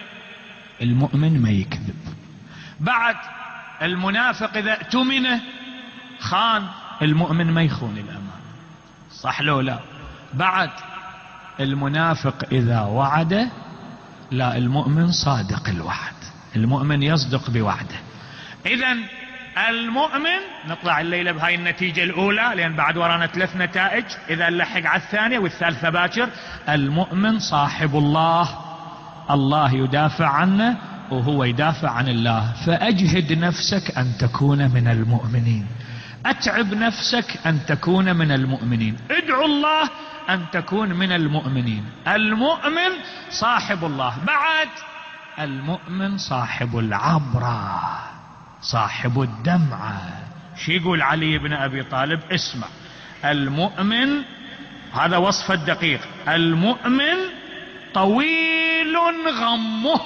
المؤمن ما يكذب. بعد المنافق إذا اؤتمن خان، المؤمن ما يخون الأمان، صح لو لا؟ بعد المنافق إذا وعد، لا، المؤمن صادق الوعد، المؤمن يصدق بوعده. إذن المؤمن نطلع الليلة بهاي النتيجة الأولى، لأن بعد ورانا ثلاث نتائج إذا نلحق على الثانية والثالثة باكر. المؤمن صاحب الله، الله يدافع عنه وهو يدافع عن الله. فأجهد نفسك أن تكون من المؤمنين، أتعب نفسك أن تكون من المؤمنين، ادعو الله أن تكون من المؤمنين. المؤمن صاحب الله. بعد المؤمن صاحب العبرة صاحب الدمعة. شو يقول علي بن أبي طالب؟ اسمع، المؤمن، هذا وصف الدقيق، المؤمن طويل غمه.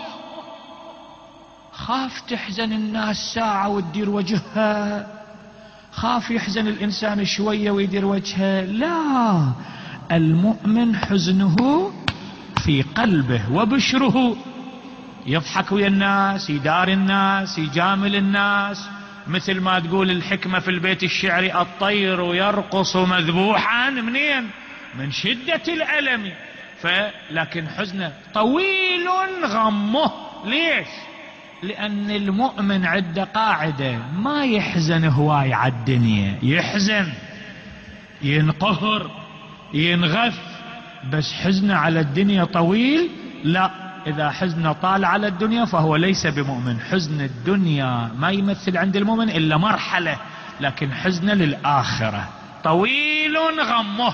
خاف تحزن الناس ساعة وتدير وجهها، خاف يحزن الإنسان شوية ويدير وجهه، لا، المؤمن حزنه في قلبه وبشره، يضحك ويا الناس، يدار الناس، يجامل الناس، مثل ما تقول الحكمة في البيت الشعري: الطير يرقص مذبوحا، منين؟ من شدة الألم. فلكن حزنه طويل غمه. ليش؟ لأن المؤمن عنده قاعدة: ما يحزن هواي على الدنيا، يحزن ينقهر ينغث، بس حزنه على الدنيا طويل لا. إذا حزنه طال على الدنيا فهو ليس بمؤمن. حزن الدنيا ما يمثل عند المؤمن إلا مرحلة، لكن حزنه للآخرة طويل غمه.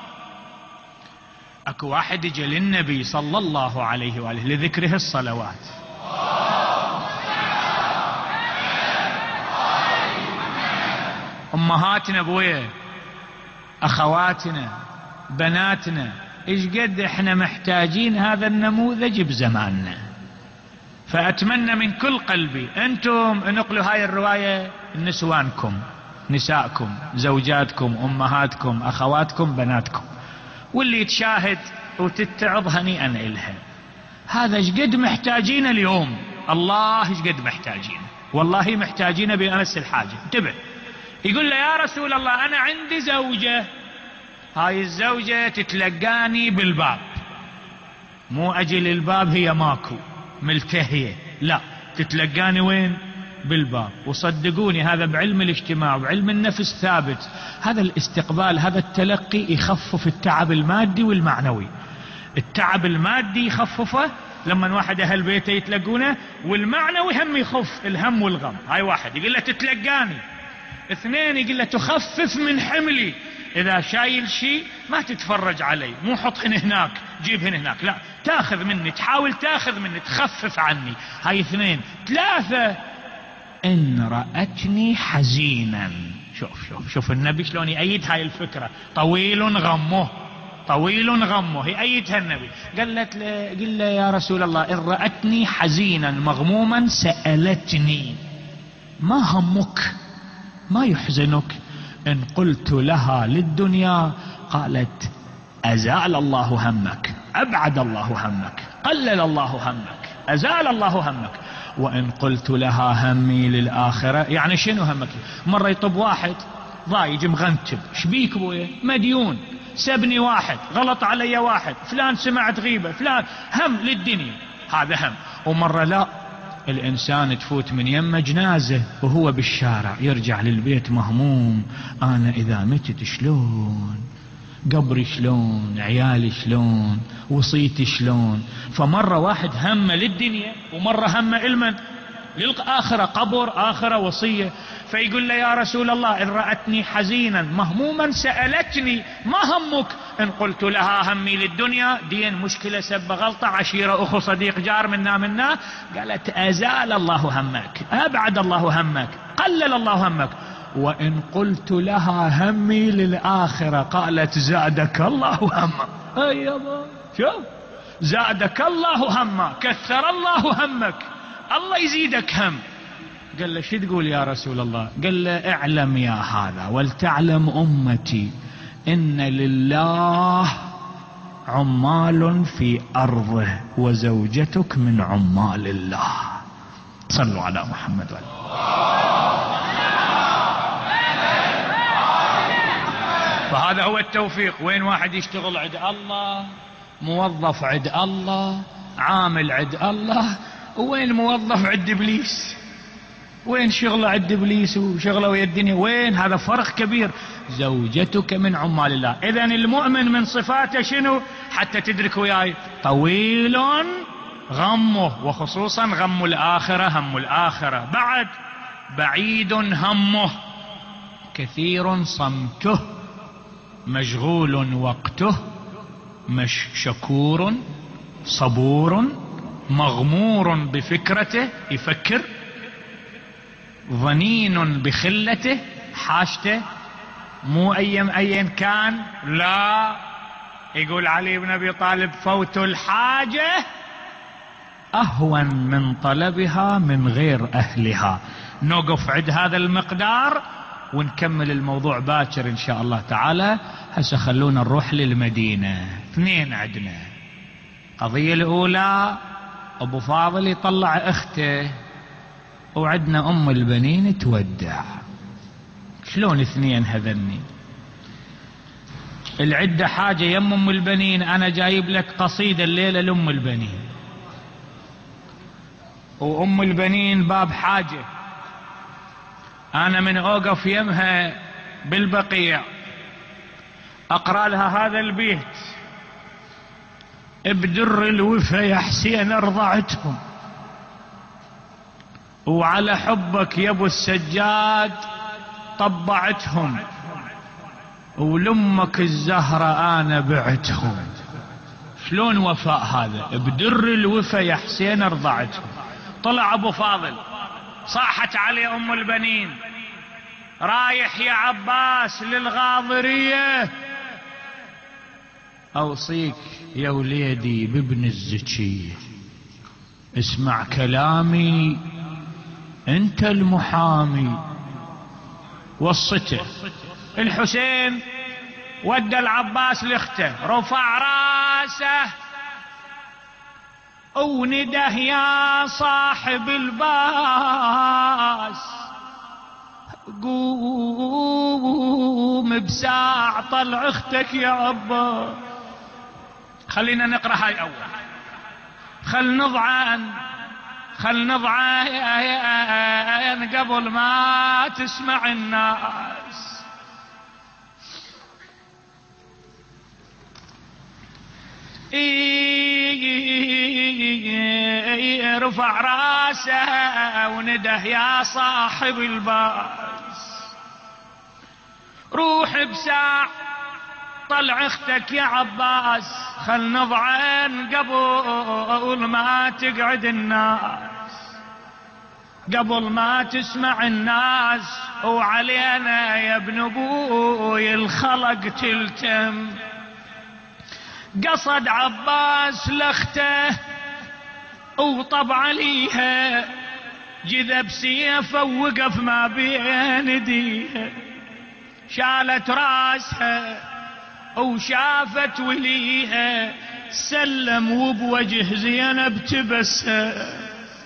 اكو واحد اجى للنبي صلى الله عليه وآله لذكره الصلوات، امهاتنا بويه، اخواتنا، بناتنا، ايش قد احنا محتاجين هذا النموذج بزماننا. فاتمنى من كل قلبي انتم نقلوا هاي الرواية لنسوانكم، نسائكم، زوجاتكم، امهاتكم، اخواتكم، بناتكم، واللي تشاهد وتتعظ هنيئا إلها. هذا ايش قد محتاجين اليوم، الله ايش قد محتاجين، والله محتاجين بأمس الحاجة. انتبه، يقول له: يا رسول الله أنا عندي زوجة، هاي الزوجة تتلقاني بالباب، مو أجل الباب هي ماكو ملتهية، لا، تتلقاني وين؟ بالباب. وصدقوني هذا بعلم الاجتماع وبعلم النفس ثابت، هذا الاستقبال، هذا التلقي يخفف التعب المادي والمعنوي. التعب المادي يخففه لما واحد أهل بيته يتلقونه، والمعنوي هم يخف الهم والغم. هاي واحد يقول له تتلقاني، اثنين يقول له تخفف من حملي، إذا شايل شيء ما تتفرج علي، مو حط هنا هناك جيب هنا هناك، لا، تاخذ مني، تحاول تاخذ مني، تخفف عني. هاي اثنين. ثلاثة: إن رأتني حزينا. شوف شوف شوف النبي شلون يأيد هاي الفكرة، طويل غمه، طويل غمه، يأيدها النبي. قالت له قل له: يا رسول الله إن رأتني حزينا مغموما سألتني ما همك، ما يحزنك؟ إن قلت لها للدنيا قالت أزال الله همك، أبعد الله همك، قلل الله همك، أزال الله همك. وإن قلت لها همي للآخرة، يعني شنو همك؟ مرة يطب واحد ضايج مغنتب، شبيك بويه؟ مديون، سبني واحد، غلط علي واحد، فلان سمعت غيبة، فلان، هم للدنيا، هذا هم. ومرة لا، الإنسان تفوت من يمه جنازة وهو بالشارع، يرجع للبيت مهموم: أنا إذا متت شلون، قبري شلون، عيالي شلون، وصيتي شلون. فمرة واحد همه للدنيا، ومرة همه إلمن للآخرة، قبر، آخرة، وصية. فيقول له: يا رسول الله إن رأتني حزينا مهموما سألتني ما همك؟ إن قلت لها همي للدنيا، دين، مشكلة، سب، غلطة، عشيرة، أخو، صديق، جار، منا منا، قالت أزال الله همك، أبعد الله همك، قلل الله همك. وإن قلت لها همي للآخرة قالت زادك الله همك. أيضا شوف، زادك الله همك، كثر الله همك، الله يزيدك هم. قال له: شو تقول يا رسول الله؟ قال له: اعلم يا هذا ولتعلم أمتي إن لله عمال في أرضه وزوجتك من عمال الله. صلوا على محمد وعلى. فهذا هو التوفيق. وين واحد يشتغل عند الله، موظف عند الله، عامل عند الله، وين موظف عند إبليس؟ وين شغله عند إبليس وشغله ويا الدنيا؟ وين؟ هذا فرق كبير. زوجتك من عمال الله. إذن المؤمن من صفاته شنو حتى تدرك وياي؟ طويل غمه، وخصوصا غم الآخرة، هم الآخرة. بعد بعيد همه، كثير صمته، مشغول وقته، مش شكور، صبور، مغمور بفكرته، يفكر، ظنين بخلته، حاجته، مو أيا أيا كان. لا، يقول علي بن أبي طالب: فوت الحاجة أهون من طلبها من غير أهلها. نوقف عند هذا المقدار ونكمل الموضوع باكر إن شاء الله تعالى. هسه خلونا نروح للمدينة. اثنين عندنا. قضية الأولى أبو فاضل يطلع أخته، وعندنا أم البنين تودع. شلون اثنين هذني؟ العدة حاجة يم أم البنين. أنا جايب لك قصيدة الليلة لأم البنين، وأم البنين باب حاجة. أنا من أوقف يمها بالبقيع أقرأ لها هذا البيت: بدر الوفا يا حسين أرضعتهم، وعلى حبك يا ابو السجاد طبعتهم، ولمك الزهرة أنا بعتهم. شلون وفاء هذا؟ بدر الوفا يا حسين أرضعتهم. طلع أبو فاضل، صاحت عليه أم البنين: رايح يا عباس للغاضرية، أوصيك يا وليدي بابن الزكية، اسمع كلامي انت المحامي. وصته. الحسين ودى العباس لاخته، رفع راسه ونده: يا صاحب الباس، قوم بساع طلع اختك يا عباس. خلينا نقرأ هاي أول. خل نضعن خل نضعن قبل ما تسمع الناس. رفع راسه ونده: يا صاحب الباس، روح بساع طلع اختك يا عباس، خل نضعن قبل ما تقعد الناس، قبل ما تسمع الناس، وعلينا يا ابن ابوي الخلق تلتم. قصد عباس لاخته وطبع عليها، جذب سيفه ووقف ما بين يديها، شالت راسها وشافت وليها، سلم وبوجه زينب تبسها.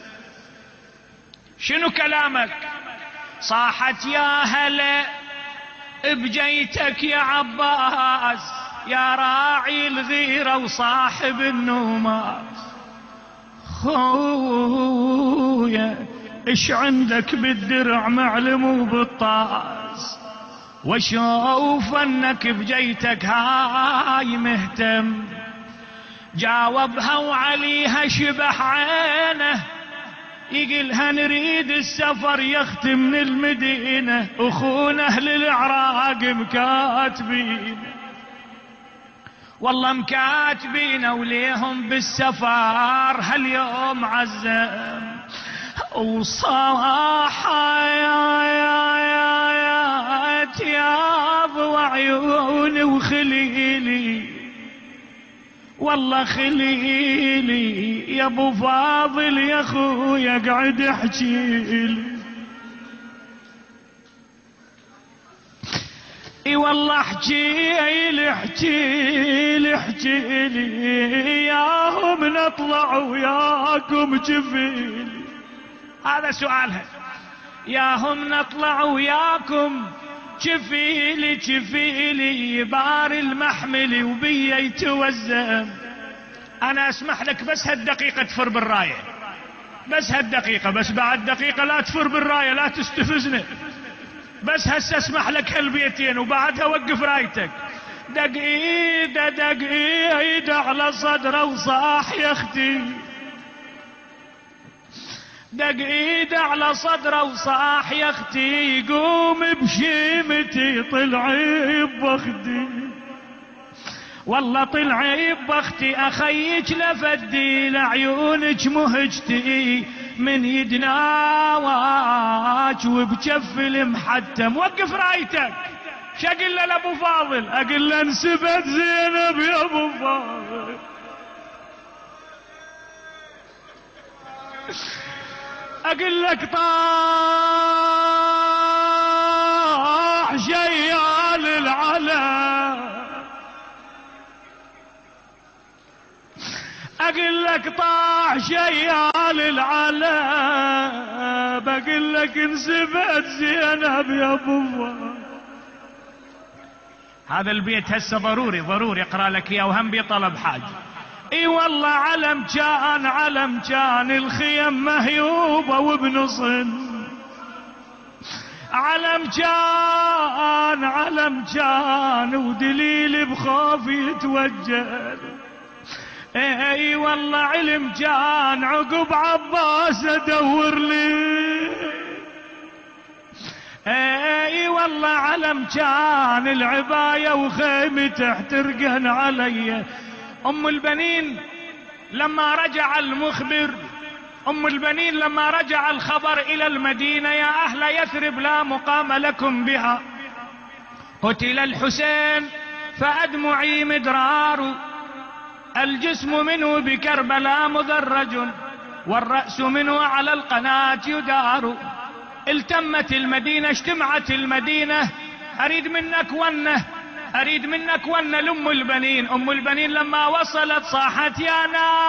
شنو كلامك؟ صاحت: يا هلا بجيتك يا عباس، يا راعي الغيرة وصاحب النوماس. خويا ايش عندك بالدرع معلم وبالطاس، واشوف انك بجيتك هاي مهتم. جاوبها وعليها شبح عينه، يقلها: نريد السفر يختي من المدينة، اخونا اهل العراق مكاتبين، والله مكاتبين وليهم بالسفر هاليوم عزم. وصاحة يا يا يا يا تياب وعيوني وخليلي، والله خليلي يا ابو فاضل يا اخويا قعد احكيلي. اي والله احكيلي احكيلي احكيلي، ياهم نطلع وياكم جفيلي. هذا سؤالها: ياهم نطلع وياكم جفيلي جفيلي، بار المحمل وبي يتوزم. انا اسمح لك بس هالدقيقة تفر بالراية، بس هالدقيقة، بس بعد دقيقة لا تفر بالراية، لا تستفزنا. بس هسه اسمح لك هالبيتين وبعدها وقف رايتك. دق ايده دق ايده على صدره وصاح يا اختي، دق ايده على صدره وصاح يا اختي، قوم بشيمتي طلعي بوخدي. والله طلعي بختي أخيك لفدي لعيونك مهجتي من يدناواك وبجف المحتم. وقف رايتك شقل له لابو فاضل؟ اقل له انسبت زينب يا ابو فاضل. اقل لك طاح شيال العلا، اقل لك طاح شيال العلا، بقل لك انسبت زينب يا ابو فاضل. هذا البيت هسه ضروري ضروري اقرا لك اياه وهم بطلب حاج. اي والله علم كان علم كان الخيم مهيوبه وبنصن، علم كان علم كان ودليل بخوف يتوجل. اي والله علم كان عقب عباس ادور لي، اي والله علم كان العباية وخيمته احترقن علي. ام البنين لما رجع المخبر، ام البنين لما رجع الخبر الى المدينة: يا اهل يثرب لا مقام لكم بها، قتل الحسين فادمعي مدرار، الجسم منه بكربلاء مدرج، والرأس منه على القناة يدار. التمت المدينة، اجتمعت المدينة، اريد منك ونه، اريد منك ونه لام البنين. ام البنين لما وصلت صاحت: يا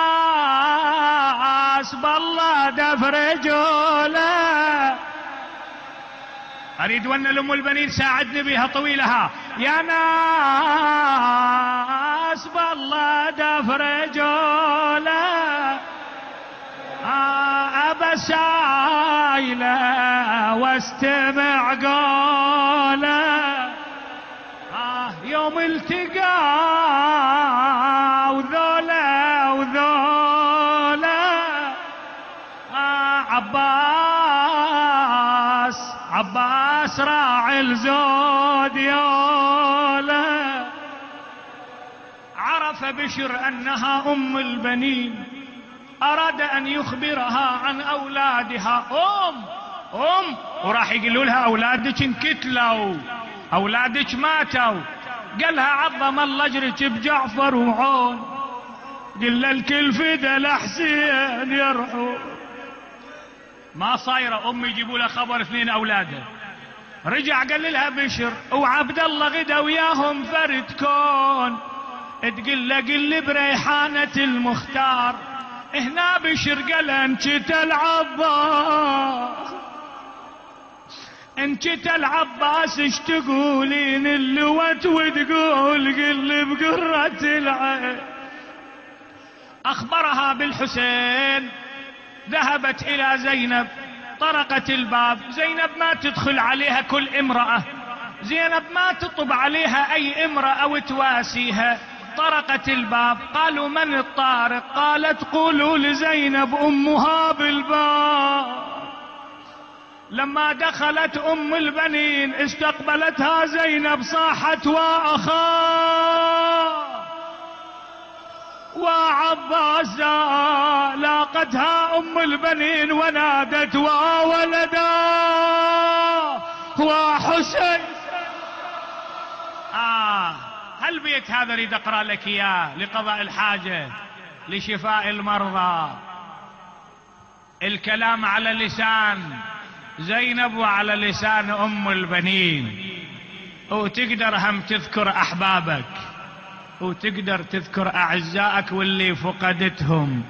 ناس بالله دفر جوله، اريد ونه لام البنين ساعدني بها طويلها. يا ناس بالله دفر جوله، أبا سايلة واستمع قوله. آه يوم التقى وذولا وذولا، آه عباس عباس راعي الزود يولا. عرف بشر أنها أم البنين، أراد أن يخبرها عن أولادها. أم أم وراح يقولوا لها: أولادك انكتلوا، أولادك ماتوا. قالها: عظم الله أجرك بجعفر وعون، قل الكل فدا لحسين يرحون. ما صايرة أم يجيبوا لها خبر اثنين أولاده. رجع قال لها بشر: وعبد الله غدا وياهم فرد كون، تقل له قل بريحانة المختار. هنا بشر قال: انشت العباس، انشت العباس ايش تقولين اللوت وتقول قل بقرة العين. اخبرها بالحسين، ذهبت الى زينب، طرقت الباب. زينب ما تدخل عليها كل امرأة، زينب ما تطب عليها اي امرأة وتواسيها. طرقت الباب، قالوا: من الطارق؟ قالت: قولوا لزينب امها بالباب. لما دخلت ام البنين استقبلتها زينب، صاحت: واخاه وعباسا. لاقتها ام البنين ونادت: وولدا وحسين. آه هالبيت هذا اريد اقرا لك اياه لقضاء الحاجة، لشفاء المرضى. الكلام على لسان زينب وعلى لسان ام البنين، وتقدر هم تذكر احبابك، وتقدر تذكر اعزائك واللي فقدتهم.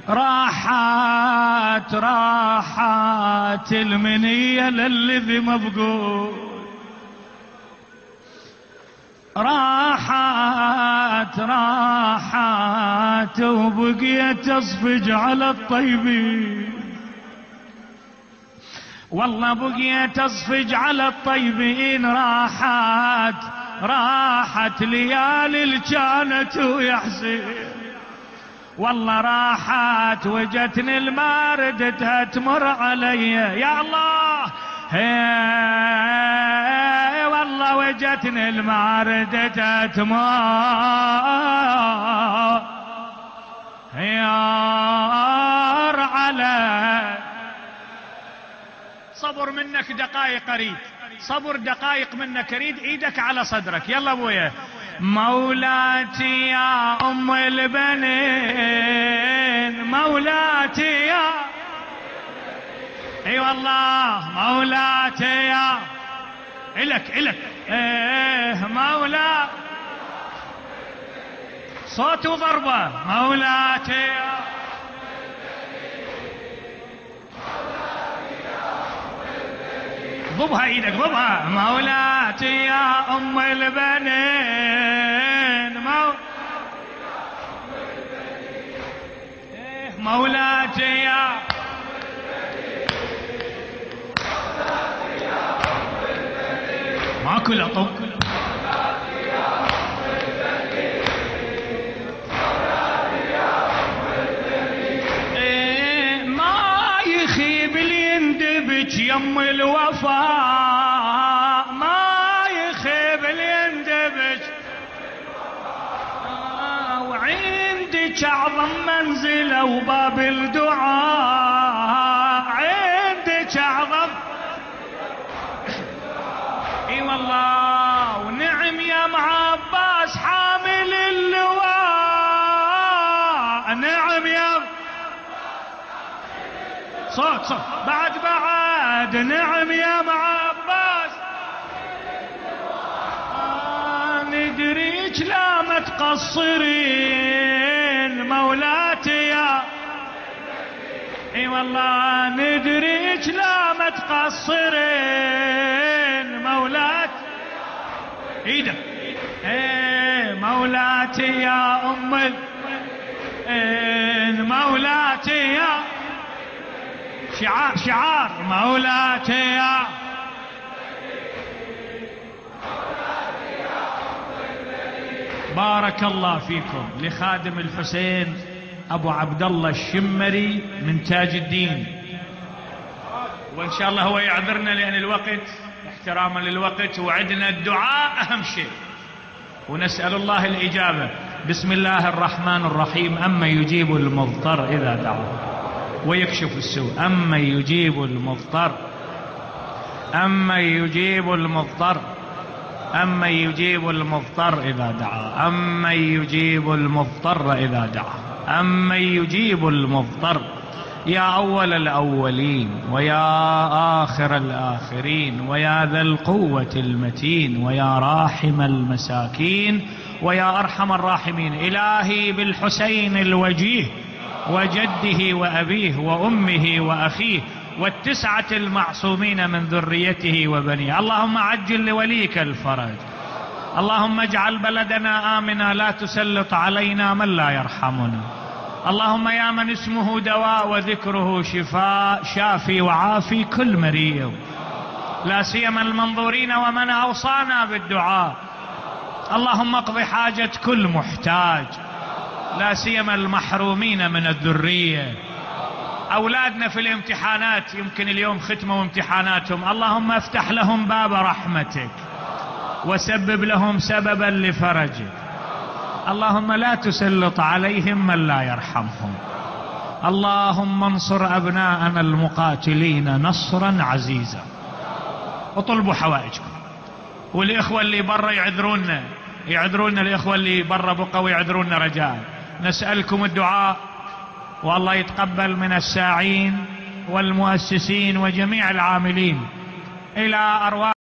راحت راحت المنية للذي مفقود، راحت راحت وبقيت تصفج على الطيبين. والله بقيت تصفج على الطيبين. راحت راحت ليالي اللي كانت ويحسين. والله راحت وجتني الماردتها تمر علي. يا الله هي والله وجتني الماردة تمار يار على صبر منك دقائق اريد، صبر دقائق منك اريد، ايدك على صدرك. يلا ابويا. مولاتي يا ام البنين، مولاتي يا اي والله مولاتي يا الك الك ايه مولا صوت وضربه. مولاتي يا ضبها ايدك ضبها. مولاتي يا ام البنين، مو... مولاتي يا ماكو لطم. إيه ما يخيب اللي يندبج يم الوفاء، ما يخيب اللي يندبج آه وعندك اعظم منزله وباب الدعاء، عندك اعظم اي والله. ونعم يا ام عباس حامل اللواء، نعم يا صوت صوت بعد بعد. نعم يا ام عباس آه ندريك لا ما تقصرين مولاتي يا اي والله ندريك لا ما تقصرين مولات ايدك ايه مولاتي يا ام ايه مولاتي يا شعار شعار. مولاتي يا بارك الله فيكم. لخادم الحسين ابو عبد الله الشمري من تاج الدين، وان شاء الله هو يعذرنا لان الوقت احتراما للوقت، وعدنا الدعاء اهم شيء ونسال الله الاجابه. بسم الله الرحمن الرحيم. اما يجيب المضطر اذا دعاه ويكشف السوء. اما يجيب المضطر، اما يجيب المضطر، اما يجيب المضطر اذا دعاه، اما يجيب المضطر اذا دعاه، أمن يجيب المضطر. يا أول الأولين ويا آخر الآخرين ويا ذا القوة المتين ويا راحم المساكين ويا أرحم الراحمين. إلهي بالحسين الوجيه وجده وأبيه وأمه وأخيه والتسعة المعصومين من ذريته وبنيه. اللهم عجل لوليك الفرج. اللهم اجعل بلدنا آمنا لا تسلط علينا من لا يرحمنا. اللهم يا من اسمه دواء وذكره شفاء، شافي وعافي كل مريض، لا سيما المنظورين ومن أوصانا بالدعاء. اللهم اقض حاجة كل محتاج، لا سيما المحرومين من الذرية. أولادنا في الامتحانات يمكن اليوم ختموا امتحاناتهم، اللهم افتح لهم باب رحمتك وسبب لهم سببا لفرجك. اللهم لا تسلط عليهم من لا يرحمهم. اللهم انصر أبناءنا المقاتلين نصرا عزيزا. وطلبوا حوائجكم. والإخوة اللي برا يعذرونا، يعذرونا الإخوة اللي برا بقوا يعذرونا رجاء. نسألكم الدعاء والله يتقبل من الساعين والمؤسسين وجميع العاملين إلى أرواح